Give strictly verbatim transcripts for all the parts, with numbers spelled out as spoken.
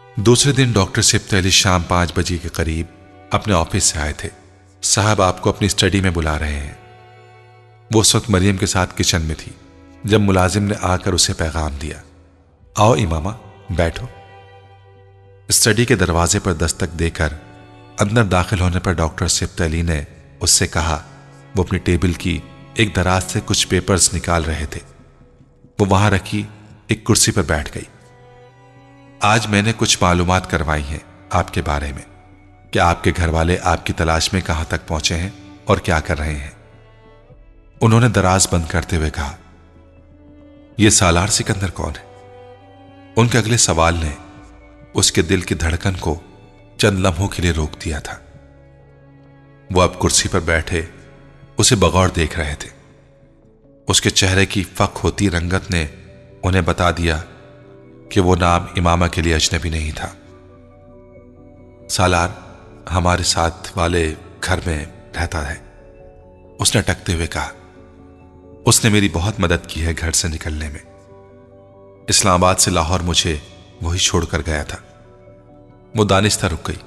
دوسرے دن ڈاکٹر سبت علی شام پانچ بجے کے قریب اپنے آفس سے آئے تھے۔ صاحب آپ کو اپنی اسٹڈی میں بلا رہے ہیں۔ وہ اس وقت مریم کے ساتھ کچن میں تھی جب ملازم نے آ کر اسے پیغام دیا، آؤ امامہ بیٹھو۔ اسٹڈی کے دروازے پر دستک دے کر اندر داخل ہونے پر ڈاکٹر سبت علی نے اس سے کہا، وہ اپنی ٹیبل کی ایک دراز سے کچھ پیپرز نکال رہے تھے۔ وہ وہاں رکھی ایک کرسی پر بیٹھ گئی۔ آج میں نے کچھ معلومات کروائی ہیں آپ کے بارے میں کہ آپ کے گھر والے آپ کی تلاش میں کہاں تک پہنچے ہیں اور کیا کر رہے ہیں۔ انہوں نے دراز بند کرتے ہوئے کہا، یہ سالار سکندر کون ہے؟ ان کے اگلے سوال نے اس کے دل کی دھڑکن کو چند لمحوں کے لیے روک دیا تھا۔ وہ اب کرسی پر بیٹھے اسے بغور دیکھ رہے تھے۔ اس کے چہرے کی فک ہوتی رنگت نے انہیں بتا دیا کہ وہ نام امامہ کے لیے اجنبی نہیں تھا۔ سالار ہمارے ساتھ والے گھر میں رہتا ہے، اس نے اٹکتے ہوئے کہا۔ اس نے میری بہت مدد کی ہے گھر سے نکلنے میں۔ اسلام آباد سے لاہور مجھے وہی چھوڑ کر گیا تھا۔ وہ دانستہ رک گئی۔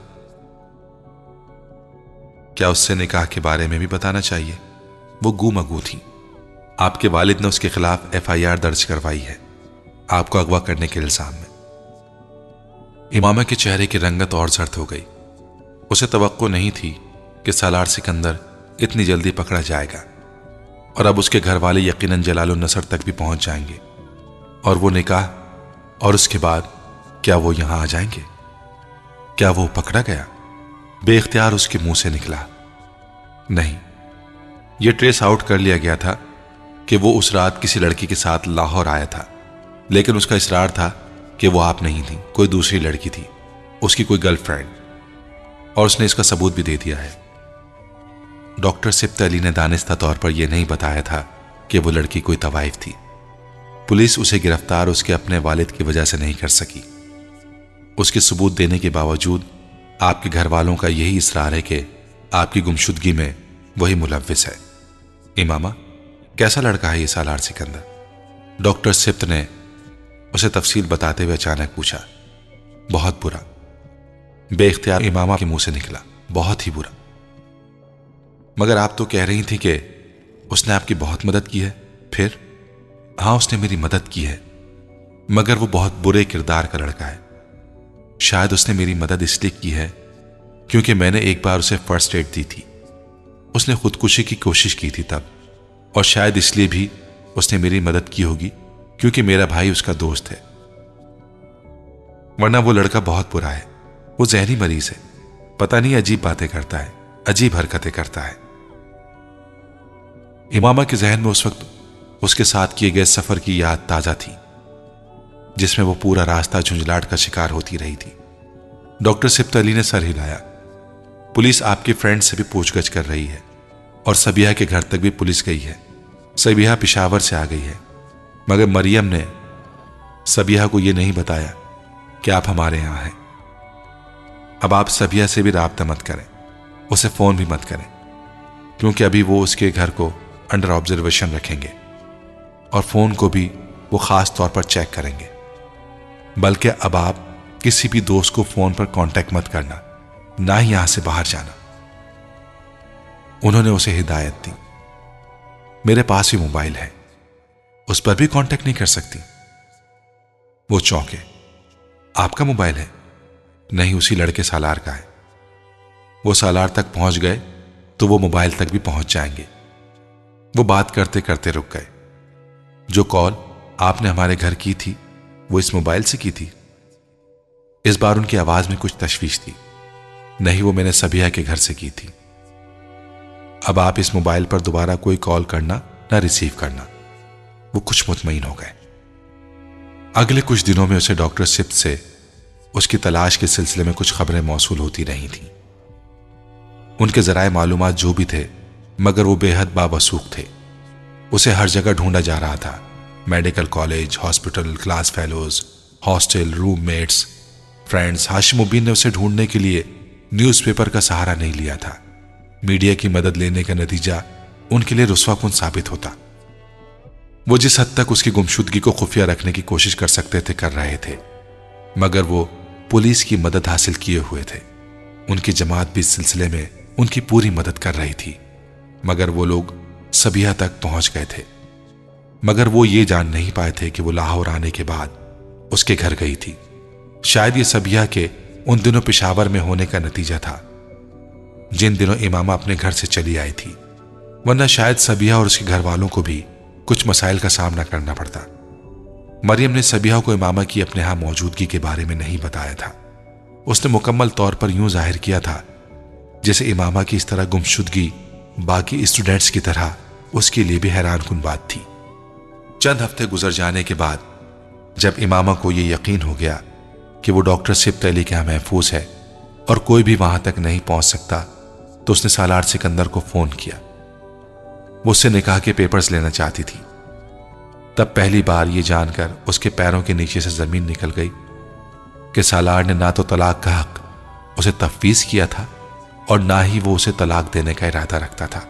کیا اس سے نکاح کے بارے میں بھی بتانا چاہیے؟ وہ گو مگو تھی۔ آپ کے والد نے اس کے خلاف ایف آئی آر درج کروائی ہے، آپ کو اغوا کرنے کے الزام میں۔ امامہ کے چہرے کی رنگت اور زرد ہو گئی۔ اسے توقع نہیں تھی کہ سالار سکندر اتنی جلدی پکڑا جائے گا، اور اب اس کے گھر والے یقیناً جلال النصر تک بھی پہنچ جائیں گے، اور وہ نکاح، اور اس کے بعد کیا وہ یہاں آ جائیں گے؟ کیا وہ پکڑا گیا؟ بے اختیار اس کے منہ سے نکلا، نہیں۔ یہ ٹریس آؤٹ کر لیا گیا تھا کہ وہ اس رات کسی لڑکی کے ساتھ لاہور آیا تھا، لیکن اس کا اصرار تھا کہ وہ آپ نہیں تھی، کوئی دوسری لڑکی تھی، اس کی کوئی گرل فرینڈ، اور اس نے اس کا ثبوت بھی دے دیا ہے۔ ڈاکٹر سبت علی نے دانستہ طور پر یہ نہیں بتایا تھا کہ وہ لڑکی کوئی طوائف تھی۔ پولیس اسے گرفتار اس کے اپنے والد کی وجہ سے نہیں کر سکی۔ اس کے ثبوت دینے کے باوجود آپ کے گھر والوں کا یہی اصرار ہے کہ آپ کی گمشدگی میں وہی ملوث ہے۔ امامہ، کیسا لڑکا ہے یہ سالار سکندر؟ ڈاکٹر سبت نے اسے تفصیل بتاتے ہوئے اچانک پوچھا۔ بہت برا، بے اختیار امامہ کے منہ سے نکلا، بہت ہی برا۔ مگر آپ تو کہہ رہی تھی کہ اس نے آپ کی بہت مدد کی ہے۔ پھر؟ ہاں، اس نے میری مدد کی ہے، مگر وہ بہت برے کردار کا لڑکا ہے۔ شاید اس نے میری مدد اس لیے کی ہے کیونکہ میں نے ایک بار اسے فرسٹ ایڈ دی تھی۔ اس نے خودکشی کی کوشش کی تھی تب، اور شاید اس لیے بھی اس نے میری مدد کی ہوگی کیونکہ میرا بھائی اس کا دوست ہے، ورنہ وہ لڑکا بہت برا ہے۔ وہ ذہنی مریض ہے، پتہ نہیں عجیب باتیں کرتا ہے، عجیب حرکتیں کرتا ہے۔ امامہ کے ذہن میں اس وقت اس کے ساتھ کیے گئے سفر کی یاد تازہ تھی، جس میں وہ پورا راستہ جھنجھلاہٹ کا شکار ہوتی رہی تھی۔ ڈاکٹر سبت علی نے سر ہلایا۔ پولیس آپ کے فرینڈ سے بھی پوچھ گچھ کر رہی ہے، اور سبیہ کے گھر تک بھی پولیس گئی ہے۔ سبیہ پشاور سے آ گئی ہے، مگر مریم نے سبیہ کو یہ نہیں بتایا کہ آپ ہمارے یہاں ہیں۔ اب آپ سبیہ سے بھی رابطہ مت کریں، اسے فون بھی مت کریں، کیونکہ ابھی وہ اس کے گھر کو انڈر آبزرویشن رکھیں گے، اور فون کو بھی وہ خاص طور پر چیک کریں گے۔ بلکہ اب آپ کسی بھی دوست کو فون پر کانٹیکٹ مت کرنا، نہ ہی یہاں سے باہر جانا۔ انہوں نے اسے ہدایت دی۔ میرے پاس ہی موبائل ہے، اس پر بھی کانٹیکٹ نہیں کر سکتی؟ وہ چونکے۔ آپ کا موبائل ہے؟ نہیں، اسی لڑکے سالار کا ہے۔ وہ سالار تک پہنچ گئے تو وہ موبائل تک بھی پہنچ جائیں گے۔ وہ بات کرتے کرتے رک گئے۔ جو کال آپ نے ہمارے گھر کی تھی وہ اس موبائل سے کی تھی؟ اس بار ان کی آواز میں کچھ تشویش تھی۔ نہیں، وہ میں نے سبیہ کے گھر سے کی تھی۔ اب آپ اس موبائل پر دوبارہ کوئی کال کرنا نہ ریسیو کرنا۔ وہ کچھ مطمئن ہو گئے۔ اگلے کچھ دنوں میں اسے ڈاکٹر سبت سے اس کی تلاش کے سلسلے میں کچھ خبریں موصول ہوتی رہی تھیں۔ ان کے ذرائع معلومات جو بھی تھے، مگر وہ بے حد باوثوق تھے۔ اسے ہر جگہ ڈھونڈا جا رہا تھا، medical college, hospital, class fellows, hostel, room mates, friends. Hashim uddin نے اسے ڈھونڈنے کے لیے نیوز پیپر کا سہارا نہیں لیا تھا۔ میڈیا کی مدد لینے کا نتیجہ ان کے لیے رسوا کن ثابت ہوتا۔ وہ جس حد تک اس کی گمشدگی کو خفیہ رکھنے کی کوشش کر سکتے تھے کر رہے تھے، مگر وہ پولیس کی مدد حاصل کیے ہوئے تھے. ان کی جماعت بھی اس سلسلے میں ان کی پوری مدد کر رہی تھی، مگر وہ لوگ سبیہ تک پہنچ گئے تھے. مگر وہ یہ جان نہیں پائے تھے کہ وہ لاہور آنے کے بعد اس کے گھر گئی تھی. شاید یہ سبیہ کے ان دنوں پشاور میں ہونے کا نتیجہ تھا جن دنوں امامہ اپنے گھر سے چلی آئی تھی، ورنہ شاید سبیہ اور اس کے گھر والوں کو بھی کچھ مسائل کا سامنا کرنا پڑتا. مریم نے سبیہ کو امامہ کی اپنے ہاں موجودگی کے بارے میں نہیں بتایا تھا. اس نے مکمل طور پر یوں ظاہر کیا تھا جیسے امامہ کی اس طرح گمشدگی باقی اسٹوڈنٹس کی طرح اس کے لیے بھی حیران کن بات تھی. چند ہفتے گزر جانے کے بعد جب امامہ کو یہ یقین ہو گیا کہ وہ ڈاکٹر سبط علی کے ہاں محفوظ ہے اور کوئی بھی وہاں تک نہیں پہنچ سکتا، تو اس نے سالار سکندر کو فون کیا. وہ اس سے نکاح کے پیپرز لینا چاہتی تھی. تب پہلی بار یہ جان کر اس کے پیروں کے نیچے سے زمین نکل گئی کہ سالار نے نہ تو طلاق کا حق اسے تفویض کیا تھا اور نہ ہی وہ اسے طلاق دینے کا ارادہ رکھتا تھا.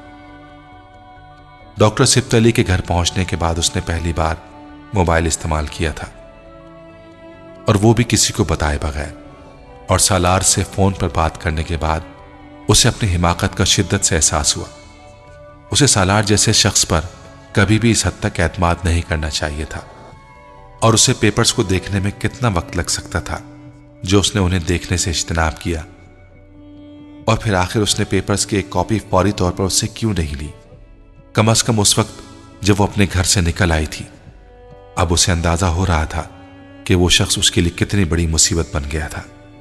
ڈاکٹر سبط علی کے گھر پہنچنے کے بعد اس نے پہلی بار موبائل استعمال کیا تھا، اور وہ بھی کسی کو بتائے بغیر. اور سالار سے فون پر بات کرنے کے بعد اسے اپنی حماقت کا شدت سے احساس ہوا. اسے سالار جیسے شخص پر کبھی بھی اس حد تک اعتماد نہیں کرنا چاہیے تھا، اور اسے پیپرز کو دیکھنے میں کتنا وقت لگ سکتا تھا جو اس نے انہیں دیکھنے سے اجتناب کیا. اور پھر آخر اس نے پیپرز کی ایک کاپی فوری طور پر اس سے کیوں نہیں لی، کم از کم اس وقت جب وہ اپنے گھر سے نکل آئی تھی. اب اسے اندازہ ہو رہا تھا کہ وہ شخص اس کے لیے کتنی بڑی مصیبت بن گیا تھا،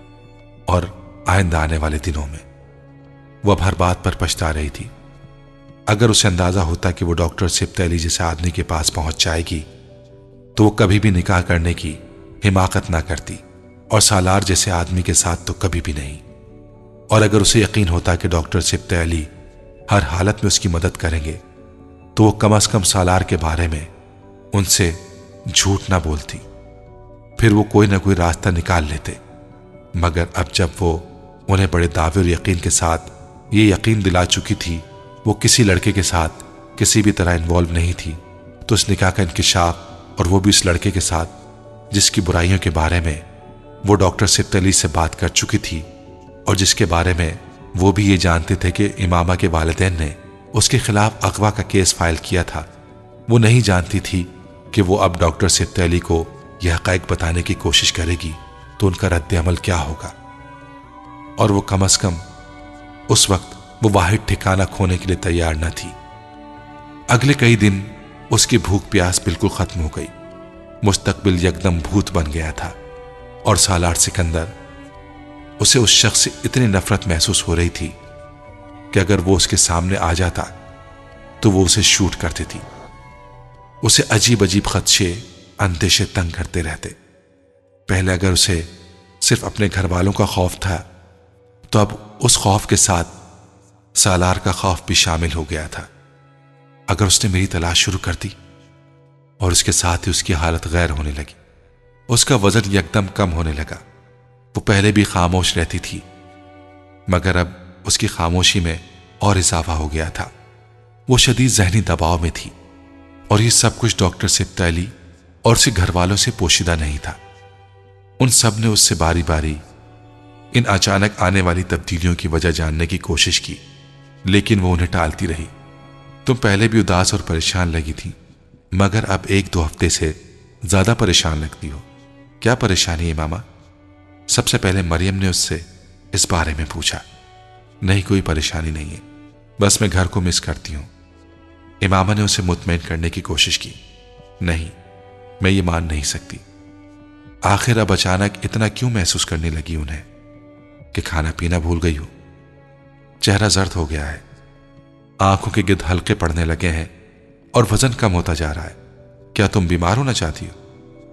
اور آئندہ آنے والے دنوں میں وہ اب ہر بات پر پچھتا رہی تھی. اگر اسے اندازہ ہوتا کہ وہ ڈاکٹر سبط علی جیسے آدمی کے پاس پہنچ جائے گی تو وہ کبھی بھی نکاح کرنے کی حماقت نہ کرتی، اور سالار جیسے آدمی کے ساتھ تو کبھی بھی نہیں. اور اگر اسے یقین ہوتا کہ ڈاکٹر سبط علی ہر حالت میں اس کی مدد کریں گے تو وہ کم از کم سالار کے بارے میں ان سے جھوٹ نہ بولتی، پھر وہ کوئی نہ کوئی راستہ نکال لیتے. مگر اب جب وہ انہیں بڑے دعوے اور یقین کے ساتھ یہ یقین دلا چکی تھی وہ کسی لڑکے کے ساتھ کسی بھی طرح انوالو نہیں تھی، تو اس نکاح کا انکشاف، اور وہ بھی اس لڑکے کے ساتھ جس کی برائیوں کے بارے میں وہ ڈاکٹر سبط علی سے بات کر چکی تھی، اور جس کے بارے میں وہ بھی یہ جانتے تھے کہ امامہ کے والدین نے اس کے خلاف اغوا کا کیس فائل کیا تھا، وہ نہیں جانتی تھی کہ وہ اب ڈاکٹر سبط علی کو یہ حقائق بتانے کی کوشش کرے گی تو ان کا رد عمل کیا ہوگا. اور وہ کم از کم اس وقت وہ واحد ٹھکانہ کھونے کے لیے تیار نہ تھی. اگلے کئی دن اس کی بھوک پیاس بالکل ختم ہو گئی. مستقبل یکدم بھوت بن گیا تھا، اور سالار سکندر، اسے اس شخص سے اتنی نفرت محسوس ہو رہی تھی کہ اگر وہ اس کے سامنے آ جاتا تو وہ اسے شوٹ کرتی تھی. اسے عجیب عجیب خدشے، اندیشے تنگ کرتے رہتے. پہلے اگر اسے صرف اپنے گھر والوں کا خوف تھا تو اب اس خوف کے ساتھ سالار کا خوف بھی شامل ہو گیا تھا. اگر اس نے میری تلاش شروع کر دی، اور اس کے ساتھ ہی اس کی حالت غیر ہونے لگی. اس کا وزن یکدم کم ہونے لگا. وہ پہلے بھی خاموش رہتی تھی، مگر اب اس کی خاموشی میں اور اضافہ ہو گیا تھا. وہ شدید ذہنی دباؤ میں تھی، اور یہ سب کچھ ڈاکٹر سبط علی اور اس کے گھر والوں سے پوشیدہ نہیں تھا. ان سب نے اس سے باری باری ان اچانک آنے والی تبدیلیوں کی وجہ جاننے کی کوشش کی، لیکن وہ انہیں ٹالتی رہی. تم پہلے بھی اداس اور پریشان لگی تھی، مگر اب ایک دو ہفتے سے زیادہ پریشان لگتی ہو. کیا پریشانی ہے ماما؟ سب سے پہلے مریم نے اس سے اس بارے میں پوچھا. نہیں، کوئی پریشانی نہیں ہے، بس میں گھر کو مس کرتی ہوں. امامہ نے اسے مطمئن کرنے کی کوشش کی. نہیں، میں یہ مان نہیں سکتی. آخر اب اچانک اتنا کیوں محسوس کرنے لگی انہیں کہ کھانا پینا بھول گئی ہو؟ چہرہ زرد ہو گیا ہے، آنکھوں کے گرد حلقے پڑنے لگے ہیں، اور وزن کم ہوتا جا رہا ہے. کیا تم بیمار ہونا چاہتی ہو؟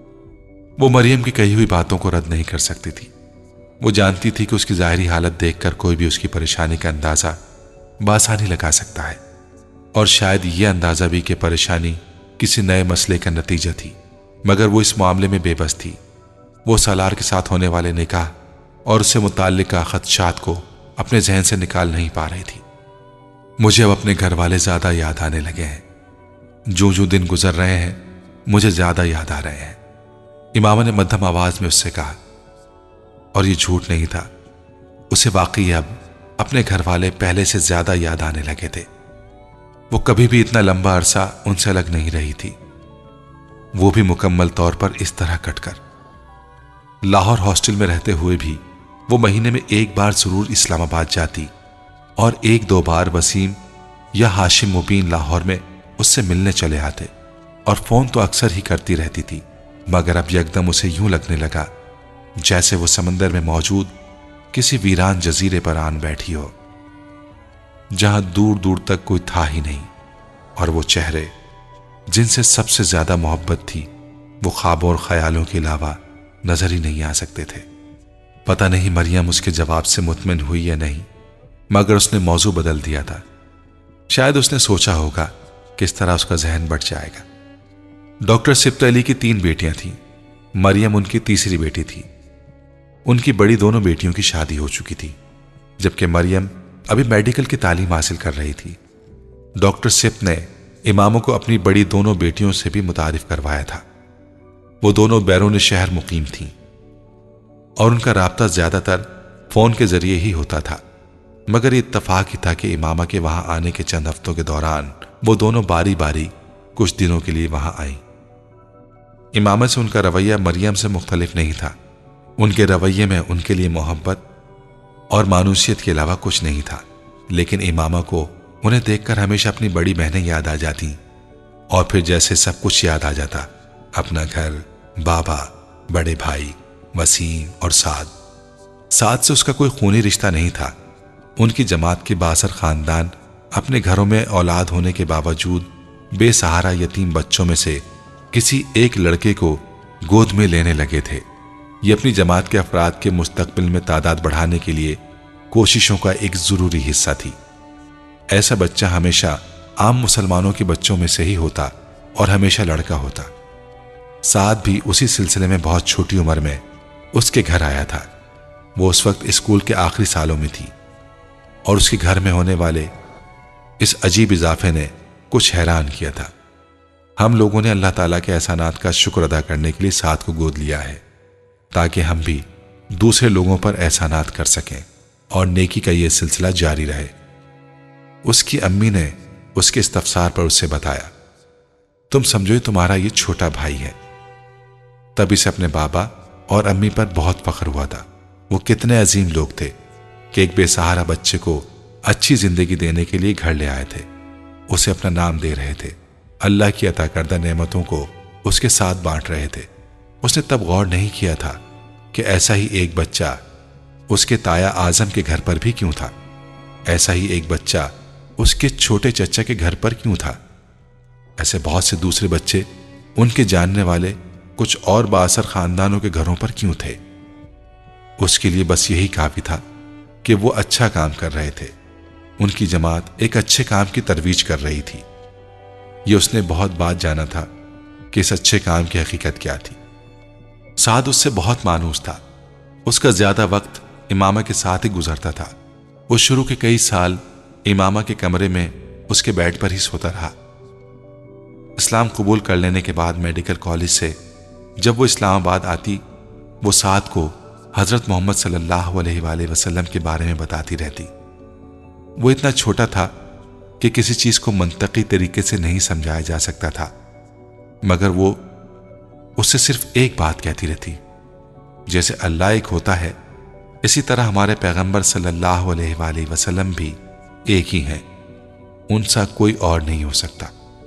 وہ مریم کی کہی ہوئی باتوں کو رد نہیں کر سکتی تھی. وہ جانتی تھی کہ اس کی ظاہری حالت دیکھ کر کوئی بھی اس کی پریشانی کا اندازہ بآسانی لگا سکتا ہے، اور شاید یہ اندازہ بھی کہ پریشانی کسی نئے مسئلے کا نتیجہ تھی. مگر وہ اس معاملے میں بے بس تھی. وہ سالار کے ساتھ ہونے والے نکاح اور اس سے متعلقہ خدشات کو اپنے ذہن سے نکال نہیں پا رہی تھی. مجھے اب اپنے گھر والے زیادہ یاد آنے لگے ہیں. جو جو دن گزر رہے ہیں مجھے زیادہ یاد آ رہے ہیں، امامہ نے مدھم آواز میں اس سے کہا. اور یہ جھوٹ نہیں تھا، اسے واقعی اب اپنے گھر والے پہلے سے زیادہ یاد آنے لگے تھے۔ وہ کبھی بھی اتنا لمبا عرصہ ان سے الگ نہیں رہی تھی، وہ بھی مکمل طور پر اس طرح کٹ کر۔ لاہور ہاسٹل میں رہتے ہوئے بھی وہ مہینے میں ایک بار ضرور اسلام آباد جاتی اور ایک دو بار وسیم یا ہاشم مبین لاہور میں اس سے ملنے چلے آتے، اور فون تو اکثر ہی کرتی رہتی تھی، مگر اب یکدم اسے یوں لگنے لگا جیسے وہ سمندر میں موجود کسی ویران جزیرے پر آن بیٹھی ہو، جہاں دور دور تک کوئی تھا ہی نہیں، اور وہ چہرے جن سے سب سے زیادہ محبت تھی وہ خوابوں اور خیالوں کے علاوہ نظر ہی نہیں آ سکتے تھے۔ پتہ نہیں مریم اس کے جواب سے مطمئن ہوئی یا نہیں، مگر اس نے موضوع بدل دیا تھا۔ شاید اس نے سوچا ہوگا کس طرح اس کا ذہن بٹ جائے گا۔ ڈاکٹر سبط علی کی تین بیٹیاں تھیں، مریم ان کی تیسری بیٹی تھی۔ ان کی بڑی دونوں بیٹیوں کی شادی ہو چکی تھی، جبکہ مریم ابھی میڈیکل کی تعلیم حاصل کر رہی تھی۔ ڈاکٹر سبط نے اماموں کو اپنی بڑی دونوں بیٹیوں سے بھی متعارف کروایا تھا۔ وہ دونوں بیرون شہر مقیم تھیں اور ان کا رابطہ زیادہ تر فون کے ذریعے ہی ہوتا تھا، مگر یہ اتفاق ہی تھا کہ امامہ کے وہاں آنے کے چند ہفتوں کے دوران وہ دونوں باری باری کچھ دنوں کے لیے وہاں آئیں۔ امامہ سے ان کا رویہ مریم سے مختلف نہیں تھا، ان کے رویے میں ان کے لیے محبت اور مانوسیت کے علاوہ کچھ نہیں تھا، لیکن امامہ کو انہیں دیکھ کر ہمیشہ اپنی بڑی بہنیں یاد آ جاتی، اور پھر جیسے سب کچھ یاد آ جاتا، اپنا گھر، بابا، بڑے بھائی وسیم اور سعد۔ سعد سے اس کا کوئی خونی رشتہ نہیں تھا، ان کی جماعت کے بااثر خاندان اپنے گھروں میں اولاد ہونے کے باوجود بے سہارا یتیم بچوں میں سے کسی ایک لڑکے کو گود میں لینے لگے تھے۔ یہ اپنی جماعت کے افراد کے مستقبل میں تعداد بڑھانے کے لیے کوششوں کا ایک ضروری حصہ تھی۔ ایسا بچہ ہمیشہ عام مسلمانوں کے بچوں میں سے ہی ہوتا اور ہمیشہ لڑکا ہوتا۔ سعد بھی اسی سلسلے میں بہت چھوٹی عمر میں اس کے گھر آیا تھا۔ وہ اس وقت اسکول کے آخری سالوں میں تھی، اور اس کے گھر میں ہونے والے اس عجیب اضافے نے کچھ حیران کیا تھا۔ ہم لوگوں نے اللہ تعالیٰ کے احسانات کا شکر ادا کرنے کے لیے سعد کو گود لیا ہے، تاکہ ہم بھی دوسرے لوگوں پر احسانات کر سکیں اور نیکی کا یہ سلسلہ جاری رہے۔ اس کی امی نے اس کے استفسار پر اسے بتایا، تم سمجھو یہ تمہارا یہ چھوٹا بھائی ہے۔ تب اسے اپنے بابا اور امی پر بہت فخر ہوا تھا۔ وہ کتنے عظیم لوگ تھے کہ ایک بے سہارا بچے کو اچھی زندگی دینے کے لیے گھر لے آئے تھے، اسے اپنا نام دے رہے تھے، اللہ کی عطا کردہ نعمتوں کو اس کے ساتھ بانٹ رہے تھے۔ اس نے تب غور نہیں کیا تھا کہ ایسا ہی ایک بچہ اس کے تایا اعظم کے گھر پر بھی کیوں تھا، ایسا ہی ایک بچہ اس کے چھوٹے چچا کے گھر پر کیوں تھا، ایسے بہت سے دوسرے بچے ان کے جاننے والے کچھ اور بااثر خاندانوں کے گھروں پر کیوں تھے۔ اس کے لیے بس یہی کافی تھا کہ وہ اچھا کام کر رہے تھے، ان کی جماعت ایک اچھے کام کی ترویج کر رہی تھی۔ یہ اس نے بہت بات جانا تھا کہ اس اچھے کام کی حقیقت کیا تھی۔ سعد اس سے بہت مانوس تھا، اس کا زیادہ وقت امامہ کے ساتھ ہی گزرتا تھا۔ وہ شروع کے کئی سال امامہ کے کمرے میں اس کے بیڈ پر ہی سوتا رہا۔ اسلام قبول کر لینے کے بعد میڈیکل کالج سے جب وہ اسلام آباد آتی، وہ سعد کو حضرت محمد صلی اللہ علیہ وآلہ وسلم کے بارے میں بتاتی رہتی۔ وہ اتنا چھوٹا تھا کہ کسی چیز کو منطقی طریقے سے نہیں سمجھایا جا سکتا تھا، مگر وہ اس سے صرف ایک بات کہتی رہتی، جیسے اللہ ایک ہوتا ہے اسی طرح ہمارے پیغمبر صلی اللہ علیہ وآلہ وسلم بھی ایک ہی ہیں، ان سا کوئی اور نہیں ہو سکتا۔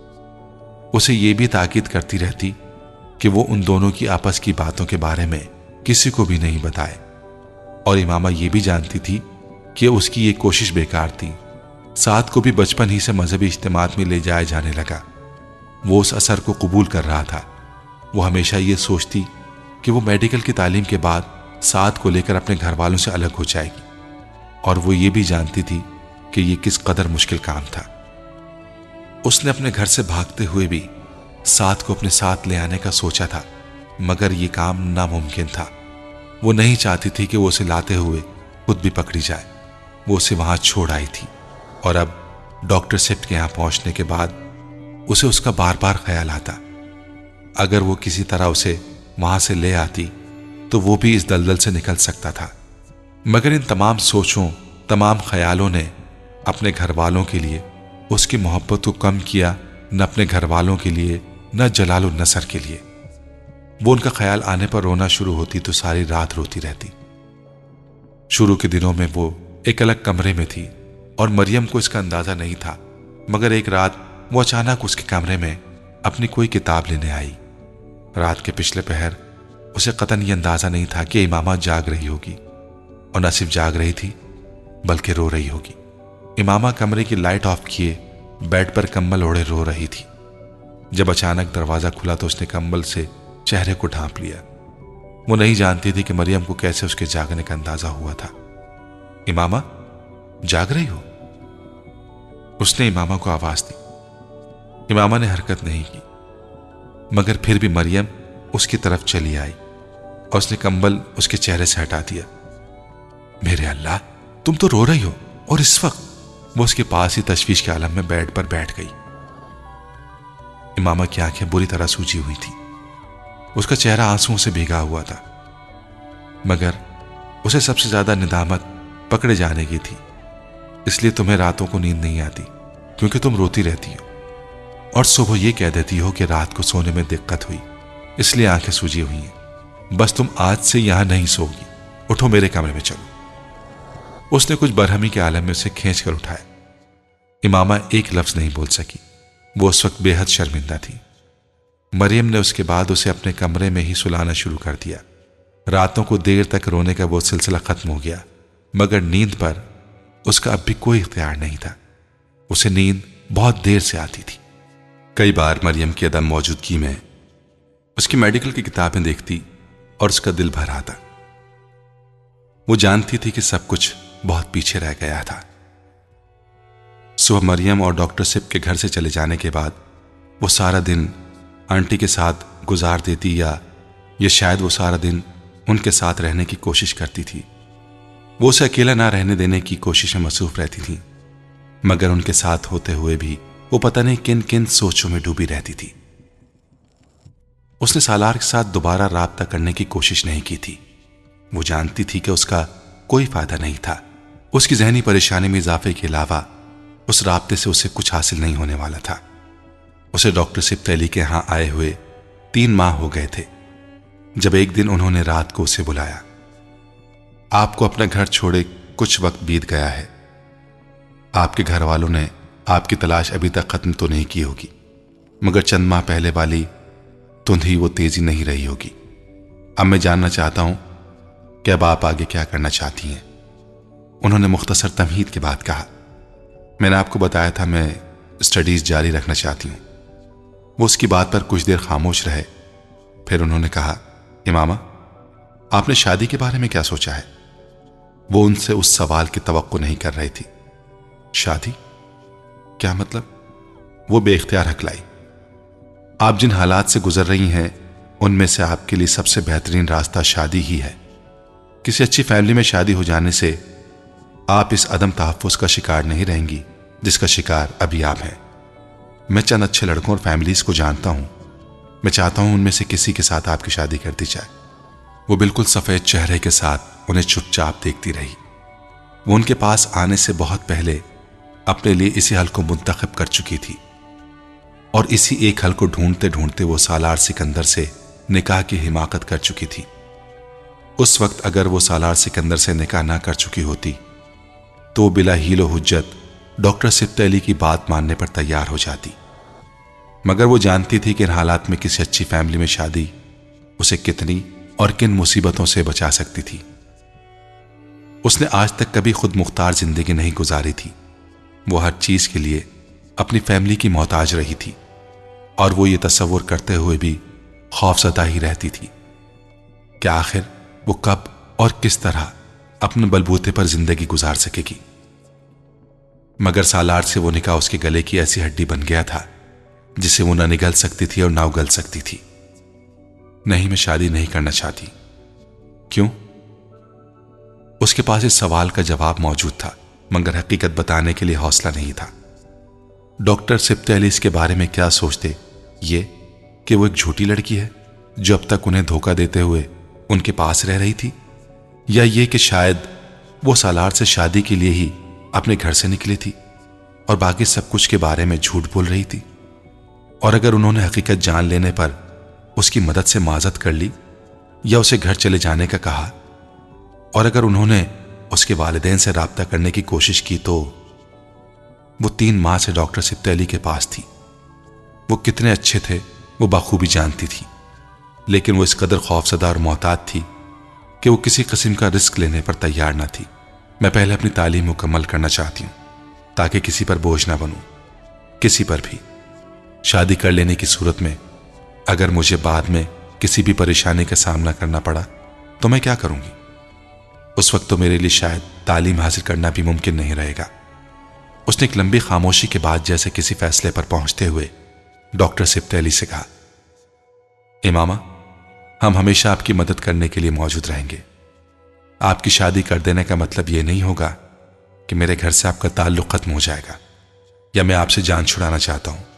اسے یہ بھی تاکید کرتی رہتی کہ وہ ان دونوں کی آپس کی باتوں کے بارے میں کسی کو بھی نہیں بتائے، اور امامہ یہ بھی جانتی تھی کہ اس کی یہ کوشش بیکار تھی۔ سعد کو بھی بچپن ہی سے مذہبی اجتماعات میں لے جایا جانے لگا۔ وہ اس اثر کو قبول کر رہا تھا۔ وہ ہمیشہ یہ سوچتی کہ وہ میڈیکل کی تعلیم کے بعد سعد کو لے کر اپنے گھر والوں سے الگ ہو جائے گی، اور وہ یہ بھی جانتی تھی کہ یہ کس قدر مشکل کام تھا۔ اس نے اپنے گھر سے بھاگتے ہوئے بھی سعد کو اپنے ساتھ لے آنے کا سوچا تھا، مگر یہ کام ناممکن تھا۔ وہ نہیں چاہتی تھی کہ وہ اسے لاتے ہوئے خود بھی پکڑی جائے۔ وہ اسے وہاں چھوڑ آئی تھی، اور اب ڈاکٹر سبط کے یہاں پہنچنے کے بعد اسے اس کا بار بار خیال آتا۔ اگر وہ کسی طرح اسے وہاں سے لے آتی تو وہ بھی اس دلدل سے نکل سکتا تھا، مگر ان تمام سوچوں، تمام خیالوں نے اپنے گھر والوں کے لیے اس کی محبت کو کم کیا، نہ اپنے گھر والوں کے لیے نہ جلال النصر کے لیے۔ وہ ان کا خیال آنے پر رونا شروع ہوتی تو ساری رات روتی رہتی۔ شروع کے دنوں میں وہ ایک الگ کمرے میں تھی اور مریم کو اس کا اندازہ نہیں تھا، مگر ایک رات وہ اچانک اس کے کمرے میں اپنی کوئی کتاب لینے آئی۔ رات کے پچھلے پہر اسے قطعاً یہ اندازہ نہیں تھا کہ امامہ جاگ رہی ہوگی، اور نہ صرف جاگ رہی تھی بلکہ رو رہی ہوگی۔ امامہ کمرے کی لائٹ آف کیے بیڈ پر کمبل اوڑھے رو رہی تھی۔ جب اچانک دروازہ کھلا تو اس نے کمبل سے چہرے کو ڈھانپ لیا۔ وہ نہیں جانتی تھی کہ مریم کو کیسے اس کے جاگنے کا اندازہ ہوا تھا۔ امامہ جاگ رہی ہو؟ اس نے امامہ کو آواز دی۔ امامہ نے حرکت نہیں کی، مگر پھر بھی مریم اس کی طرف چلی آئی اور اس نے کمبل اس کے چہرے سے ہٹا دیا۔ میرے اللہ، تم تو رو رہی ہو، اور اس وقت؟ وہ اس کے پاس ہی تشویش کے عالم میں بیڈ پر بیٹھ گئی۔ امامہ کی آنکھیں بری طرح سوجی ہوئی تھی، اس کا چہرہ آنسوؤں سے بھیگا ہوا تھا، مگر اسے سب سے زیادہ ندامت پکڑے جانے کی تھی۔ اس لیے تمہیں راتوں کو نیند نہیں آتی کیونکہ تم روتی رہتی ہو، اور صبح یہ کہہ دیتی ہو کہ رات کو سونے میں دقت ہوئی، اس لیے آنکھیں سوجی ہوئی ہیں۔ بس تم آج سے یہاں نہیں سو گی، اٹھو میرے کمرے میں چلو۔ اس نے کچھ برہمی کے عالم میں اسے کھینچ کر اٹھایا۔ امامہ ایک لفظ نہیں بول سکی، وہ اس وقت بے حد شرمندہ تھی۔ مریم نے اس کے بعد اسے اپنے کمرے میں ہی سلانا شروع کر دیا۔ راتوں کو دیر تک رونے کا وہ سلسلہ ختم ہو گیا، مگر نیند پر اس کا اب بھی کوئی اختیار نہیں تھا۔ اسے نیند بہت دیر سے آتی تھی۔ کئی بار مریم کی عدم موجودگی میں اس کی میڈیکل کی کتابیں دیکھتی اور اس کا دل بھر آتا۔ وہ جانتی تھی کہ سب کچھ بہت پیچھے رہ گیا تھا۔ صبح مریم اور ڈاکٹر سپ کے گھر سے چلے جانے کے بعد وہ سارا دن آنٹی کے ساتھ گزار دیتی، یا یہ شاید وہ سارا دن ان کے ساتھ رہنے کی کوشش کرتی تھی۔ وہ اسے اکیلا نہ رہنے دینے کی کوشش میں مصروف رہتی تھی، مگر ان کے ساتھ ہوتے ہوئے بھی وہ پتہ نہیں کن کن سوچوں میں ڈوبی رہتی تھی۔ اس نے سالار کے ساتھ دوبارہ رابطہ کرنے کی کوشش نہیں کی تھی۔ وہ جانتی تھی کہ اس کا کوئی فائدہ نہیں تھا۔ اس کی ذہنی پریشانی میں اضافے کے علاوہ اس رابطے سے اسے کچھ حاصل نہیں ہونے والا تھا۔ اسے ڈاکٹر سپتیلی کے ہاں آئے ہوئے تین ماہ ہو گئے تھے جب ایک دن انہوں نے رات کو اسے بلایا۔ آپ کو اپنا گھر چھوڑے کچھ وقت بیت گیا ہے۔ آپ کے گھر والوں نے آپ کی تلاش ابھی تک ختم تو نہیں کی ہوگی، مگر چند ماہ پہلے والی تند ہی وہ تیزی نہیں رہی ہوگی۔ اب میں جاننا چاہتا ہوں کہ اب آپ آگے کیا کرنا چاہتی ہیں۔ انہوں نے مختصر تمہید کے بعد کہا۔ میں نے آپ کو بتایا تھا میں اسٹڈیز جاری رکھنا چاہتی ہوں۔ وہ اس کی بات پر کچھ دیر خاموش رہے، پھر انہوں نے کہا، امامہ آپ نے شادی کے بارے میں کیا سوچا ہے؟ وہ ان سے اس سوال کی توقع نہیں کر رہی تھی۔ شادی؟ کیا مطلب؟ وہ بے اختیار ہکلائی۔ آپ جن حالات سے گزر رہی ہیں ان میں سے آپ کے لیے سب سے بہترین راستہ شادی ہی ہے۔ کسی اچھی فیملی میں شادی ہو جانے سے آپ اس عدم تحفظ کا شکار نہیں رہیں گی جس کا شکار ابھی آپ ہیں۔ میں چند اچھے لڑکوں اور فیملیز کو جانتا ہوں، میں چاہتا ہوں ان میں سے کسی کے ساتھ آپ کی شادی کر دی جائے۔ وہ بالکل سفید چہرے کے ساتھ انہیں چپ چاپ دیکھتی رہی۔ وہ ان کے پاس آنے سے بہت پہلے اپنے لیے اسی حل کو منتخب کر چکی تھی، اور اسی ایک حل کو ڈھونڈتے ڈھونڈتے وہ سالار سکندر سے نکاح کی حماقت کر چکی تھی۔ اس وقت اگر وہ سالار سکندر سے نکاح نہ کر چکی ہوتی تو بلا ہیل و حجت ڈاکٹر سپتیلی کی بات ماننے پر تیار ہو جاتی، مگر وہ جانتی تھی کہ ان حالات میں کسی اچھی فیملی میں شادی اسے کتنی اور کن مصیبتوں سے بچا سکتی تھی۔ اس نے آج تک کبھی خود مختار زندگی نہیں گزاری تھی۔ وہ ہر چیز کے لیے اپنی فیملی کی محتاج رہی تھی، اور وہ یہ تصور کرتے ہوئے بھی خوفزدہ ہی رہتی تھی کہ آخر وہ کب اور کس طرح اپنے بلبوتے پر زندگی گزار سکے گی۔ مگر سالار سے وہ نکاح اس کے گلے کی ایسی ہڈی بن گیا تھا جسے وہ نہ نگل سکتی تھی اور نہ اگل سکتی تھی۔ نہیں، میں شادی نہیں کرنا چاہتی۔ کیوں؟ اس کے پاس اس سوال کا جواب موجود تھا، مگر حقیقت بتانے کے لیے حوصلہ نہیں تھا۔ ڈاکٹر سپتیلی اس کے بارے میں کیا سوچتے، یہ کہ وہ ایک جھوٹی لڑکی ہے جو اب تک انہیں دھوکہ دیتے ہوئے ان کے پاس رہ رہی تھی، یا یہ کہ شاید وہ سالار سے شادی کے لیے ہی اپنے گھر سے نکلی تھی اور باقی سب کچھ کے بارے میں جھوٹ بول رہی تھی؟ اور اگر انہوں نے حقیقت جان لینے پر اس کی مدد سے معذرت کر لی یا اسے گھر چلے جانے کا کہا، اور اگر انہوں نے اس کے والدین سے رابطہ کرنے کی کوشش کی، تو وہ تین ماہ سے ڈاکٹر سبط علی کے پاس تھی۔ وہ کتنے اچھے تھے وہ بخوبی جانتی تھی، لیکن وہ اس قدر خوفزدہ اور محتاط تھی کہ وہ کسی قسم کا رسک لینے پر تیار نہ تھی۔ میں پہلے اپنی تعلیم مکمل کرنا چاہتی ہوں تاکہ کسی پر بوجھ نہ بنوں، کسی پر بھی۔ شادی کر لینے کی صورت میں اگر مجھے بعد میں کسی بھی پریشانی کا سامنا کرنا پڑا تو میں کیا کروں گی؟ اس وقت تو میرے لیے شاید تعلیم حاصل کرنا بھی ممکن نہیں رہے گا۔ اس نے ایک لمبی خاموشی کے بعد جیسے کسی فیصلے پر پہنچتے ہوئے ڈاکٹر سبط علی سے کہا، امامہ، ہم ہمیشہ آپ کی مدد کرنے کے لیے موجود رہیں گے۔ آپ کی شادی کر دینے کا مطلب یہ نہیں ہوگا کہ میرے گھر سے آپ کا تعلق ختم ہو جائے گا یا میں آپ سے جان چھڑانا چاہتا ہوں۔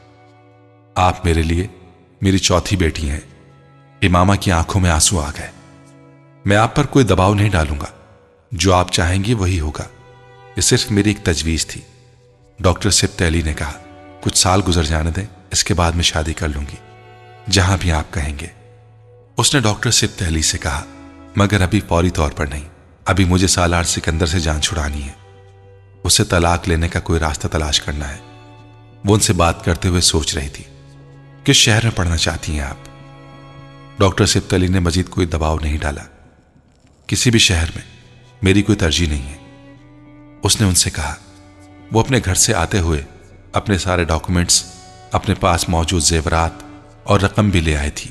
آپ میرے لیے میری چوتھی بیٹی ہیں۔ امامہ کی آنکھوں میں آنسو آ گئے۔ میں آپ پر کوئی دباؤ نہیں ڈالوں گا، جو آپ چاہیں گی وہی ہوگا، یہ صرف میری ایک تجویز تھی۔ ڈاکٹر سبط علی نے کہا، کچھ سال گزر جانے دیں، اس کے بعد میں شادی کر لوں گی، جہاں بھی آپ کہیں گے۔ اس نے ڈاکٹر سبط علی سے کہا، مگر ابھی فوری طور پر نہیں، ابھی مجھے سالار سکندر سے جان چھڑانی ہے، اسے طلاق لینے کا کوئی راستہ تلاش کرنا ہے۔ وہ ان سے بات کرتے ہوئے سوچ رہی تھی، کس شہر میں پڑھنا چاہتی ہیں آپ؟ ڈاکٹر سبط علی نے مزید کوئی دباؤ نہیں ڈالا۔ کسی بھی شہر میں، میری کوئی ترجیح نہیں ہے۔ اس نے ان سے کہا۔ وہ اپنے گھر سے آتے ہوئے اپنے سارے ڈاکومنٹس، اپنے پاس موجود زیورات اور رقم بھی لے آئی تھی۔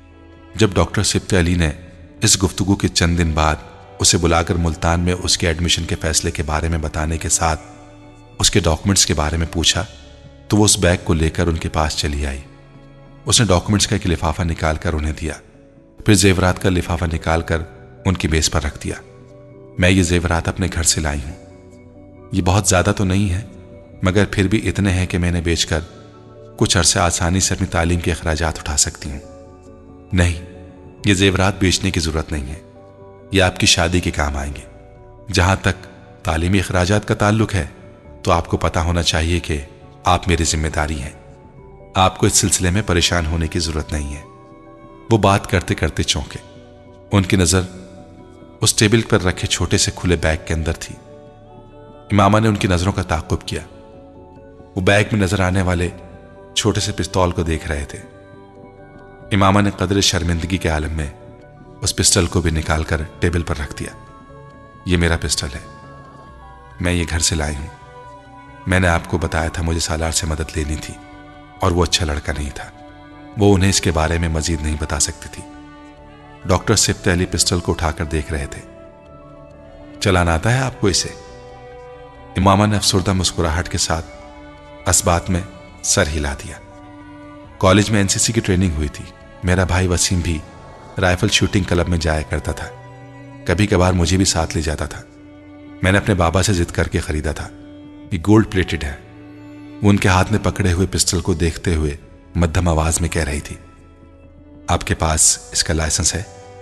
جب ڈاکٹر سبط علی نے اس گفتگو کے چند دن بعد اسے بلا کر ملتان میں اس کے ایڈمیشن کے فیصلے کے بارے میں بتانے کے ساتھ اس کے ڈاکومنٹس کے بارے میں پوچھا، تو وہ اس بیگ کو لے کر ان کے پاس چلی آئی۔ اس نے ڈاکومنٹس کا ایک لفافہ نکال کر انہیں دیا، پھر زیورات کا لفافہ نکال کر ان کی میز پر رکھ دیا۔ میں یہ زیورات اپنے گھر سے لائی ہوں، یہ بہت زیادہ تو نہیں ہے، مگر پھر بھی اتنے ہیں کہ میں نے بیچ کر کچھ عرصے آسانی سے اپنی تعلیم کے اخراجات اٹھا سکتی ہوں۔ نہیں، یہ زیورات بیچنے کی ضرورت نہیں ہے، یہ آپ کی شادی کے کام آئیں گے۔ جہاں تک تعلیمی اخراجات کا تعلق ہے تو آپ کو پتہ ہونا چاہیے کہ آپ میری ذمہ داری ہیں، آپ کو اس سلسلے میں پریشان ہونے کی ضرورت نہیں ہے۔ وہ بات کرتے کرتے چونکے، ان کی نظر اس ٹیبل پر رکھے چھوٹے سے کھلے بیگ کے اندر تھی۔ امامہ نے ان کی نظروں کا تعاقب کیا۔ وہ بیگ میں نظر آنے والے چھوٹے سے پستول کو دیکھ رہے تھے۔ امامہ نے قدر شرمندگی کے عالم میں اس پسٹل کو بھی نکال کر ٹیبل پر رکھ دیا۔ یہ میرا پسٹل ہے، میں یہ گھر سے لائی ہوں۔ میں نے آپ کو بتایا تھا مجھے سالار سے مدد لینی تھی، اور وہ اچھا لڑکا نہیں تھا، وہ انہیں اس کے بارے میں مزید نہیں بتا سکتی تھی۔ ڈاکٹر سبط علی پسٹل کو اٹھا کر دیکھ رہے تھے۔ چلانا آتا ہے آپ کو اسے؟ امامہ نے افسردہ مسکراہٹ کے ساتھ اس بات میں سر ہلا دیا۔ کالج میں این سی سی کی ٹریننگ ہوئی تھی، میرا بھائی وسیم بھی رائفل شوٹنگ کلب میں جایا کرتا تھا، کبھی کبھار مجھے بھی ساتھ لے جاتا تھا۔ میں نے اپنے بابا سے ضد کر کے خریدا تھا، یہ گولڈ پلیٹڈ ہے۔ وہ ان کے ہاتھ میں پکڑے ہوئے پسٹل کو دیکھتے ہوئے مدھم آواز میں کہہ رہی تھی، آپ کے پاس اس کا لائسنس ہے؟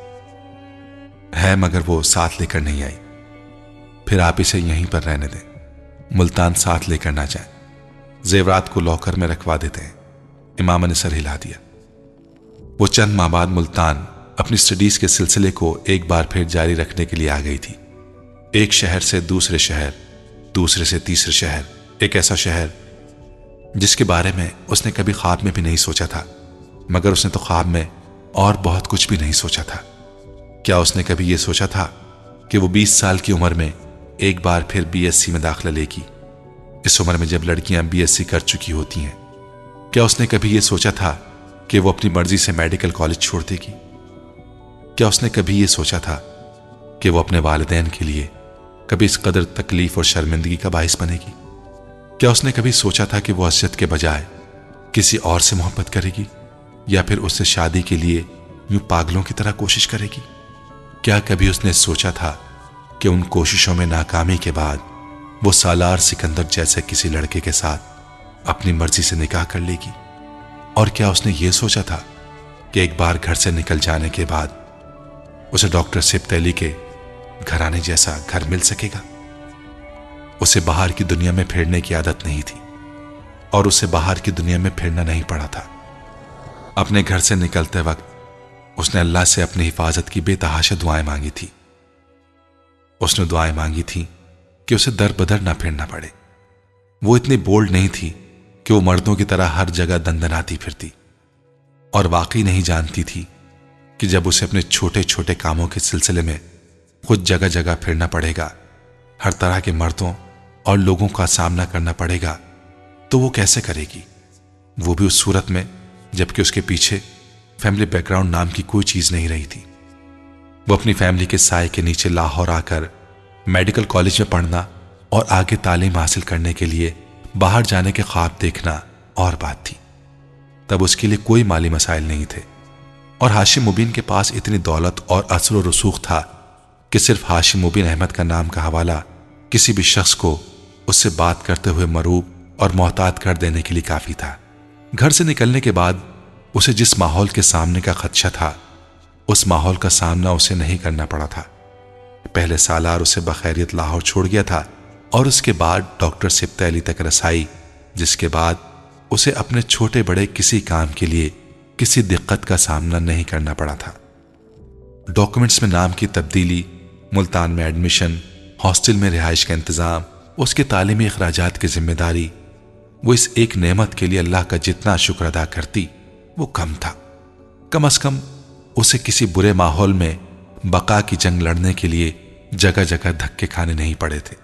ہے، مگر وہ ساتھ لے کر نہیں آئی۔ پھر آپ اسے یہیں پر رہنے دیں، ملتان ساتھ لے کر نہ جائیں، زیورات کو لاکر میں رکھوا دیتے ہیں۔ امامہ نے سر ہلا دیا۔ وہ چند ماہ بعد ملتان اپنی سٹڈیز کے سلسلے کو ایک بار پھر جاری رکھنے کے لیے آ گئی تھی۔ ایک شہر سے دوسرے شہر، دوسرے سے تیسرے شہر، ایک ایسا شہر جس کے بارے میں اس نے کبھی خواب میں بھی نہیں سوچا تھا، مگر اس نے تو خواب میں اور بہت کچھ بھی نہیں سوچا تھا۔ کیا اس نے کبھی یہ سوچا تھا کہ وہ بیس سال کی عمر میں ایک بار پھر بی ایس سی میں داخلہ لے گی؟ اس عمر میں جب لڑکیاں بی ایس سی کر چکی ہوتی ہیں، کیا اس نے کبھی یہ سوچا تھا کہ وہ اپنی مرضی سے میڈیکل کالج چھوڑ دے گی؟ کیا اس نے کبھی یہ سوچا تھا کہ وہ اپنے والدین کے لیے کبھی اس قدر تکلیف اور شرمندگی کا باعث بنے گی؟ کیا اس نے کبھی سوچا تھا کہ وہ عزت کے بجائے کسی اور سے محبت کرے گی، یا پھر اس سے شادی کے لیے یوں پاگلوں کی طرح کوشش کرے گی؟ کیا کبھی اس نے سوچا تھا کہ ان کوششوں میں ناکامی کے بعد وہ سالار سکندر جیسے کسی لڑکے کے ساتھ اپنی مرضی سے نکاح کر لے گی؟ اور کیا اس نے یہ سوچا تھا کہ ایک بار گھر سے نکل جانے کے بعد اسے ڈاکٹر سبت علی کے گھرانے جیسا گھر مل سکے گا؟ اسے باہر کی دنیا میں پھرنے کی عادت نہیں تھی اور اسے باہر کی دنیا میں پھرنا نہیں پڑا تھا۔ اپنے گھر سے نکلتے وقت اس نے اللہ سے اپنی حفاظت کی بے تحاشا دعائیں مانگی تھی۔ اس نے دعائیں مانگی تھی کہ اسے در بدر نہ پھرنا پڑے۔ وہ اتنی بولڈ نہیں تھی کہ وہ مردوں کی طرح ہر جگہ دندناتی پھرتی، اور واقعی نہیں جانتی تھی کہ جب اسے اپنے چھوٹے چھوٹے کاموں کے سلسلے میں خود جگہ جگہ پھرنا پڑے گا، ہر طرح کے مردوں اور لوگوں کا سامنا کرنا پڑے گا، تو وہ کیسے کرے گی؟ وہ بھی اس صورت میں جبکہ اس کے پیچھے فیملی بیک گراؤنڈ نام کی کوئی چیز نہیں رہی تھی۔ وہ اپنی فیملی کے سائے کے نیچے لاہور آ کر میڈیکل کالج میں پڑھنا اور آگے تعلیم حاصل کرنے کے لیے باہر جانے کے خواب دیکھنا اور بات تھی۔ تب اس کے لیے کوئی مالی مسائل نہیں تھے، اور ہاشم مبین کے پاس اتنی دولت اور اثر و رسوخ تھا کہ صرف ہاشم مبین احمد کا نام کا حوالہ کسی بھی شخص کو اس سے بات کرتے ہوئے مروب اور محتاط کر دینے کے لیے کافی تھا۔ گھر سے نکلنے کے بعد اسے جس ماحول کے سامنے کا خدشہ تھا، اس ماحول کا سامنا اسے نہیں کرنا پڑا تھا۔ پہلے سالار اسے بخیریت لاہور چھوڑ گیا تھا، اور اس کے بعد ڈاکٹر سبت علی تک رسائی، جس کے بعد اسے اپنے چھوٹے بڑے کسی کام کے لیے کسی دقت کا سامنا نہیں کرنا پڑا تھا۔ ڈاکومنٹس میں نام کی تبدیلی، ملتان میں ایڈمیشن، ہاسٹل میں رہائش کا انتظام، اس کے تعلیمی اخراجات کی ذمہ داری، وہ اس ایک نعمت کے لیے اللہ کا جتنا شکر ادا کرتی وہ کم تھا۔ کم از کم اسے کسی برے ماحول میں بقا کی جنگ لڑنے کے لیے جگہ جگہ دھکے کھانے نہیں پڑے تھے۔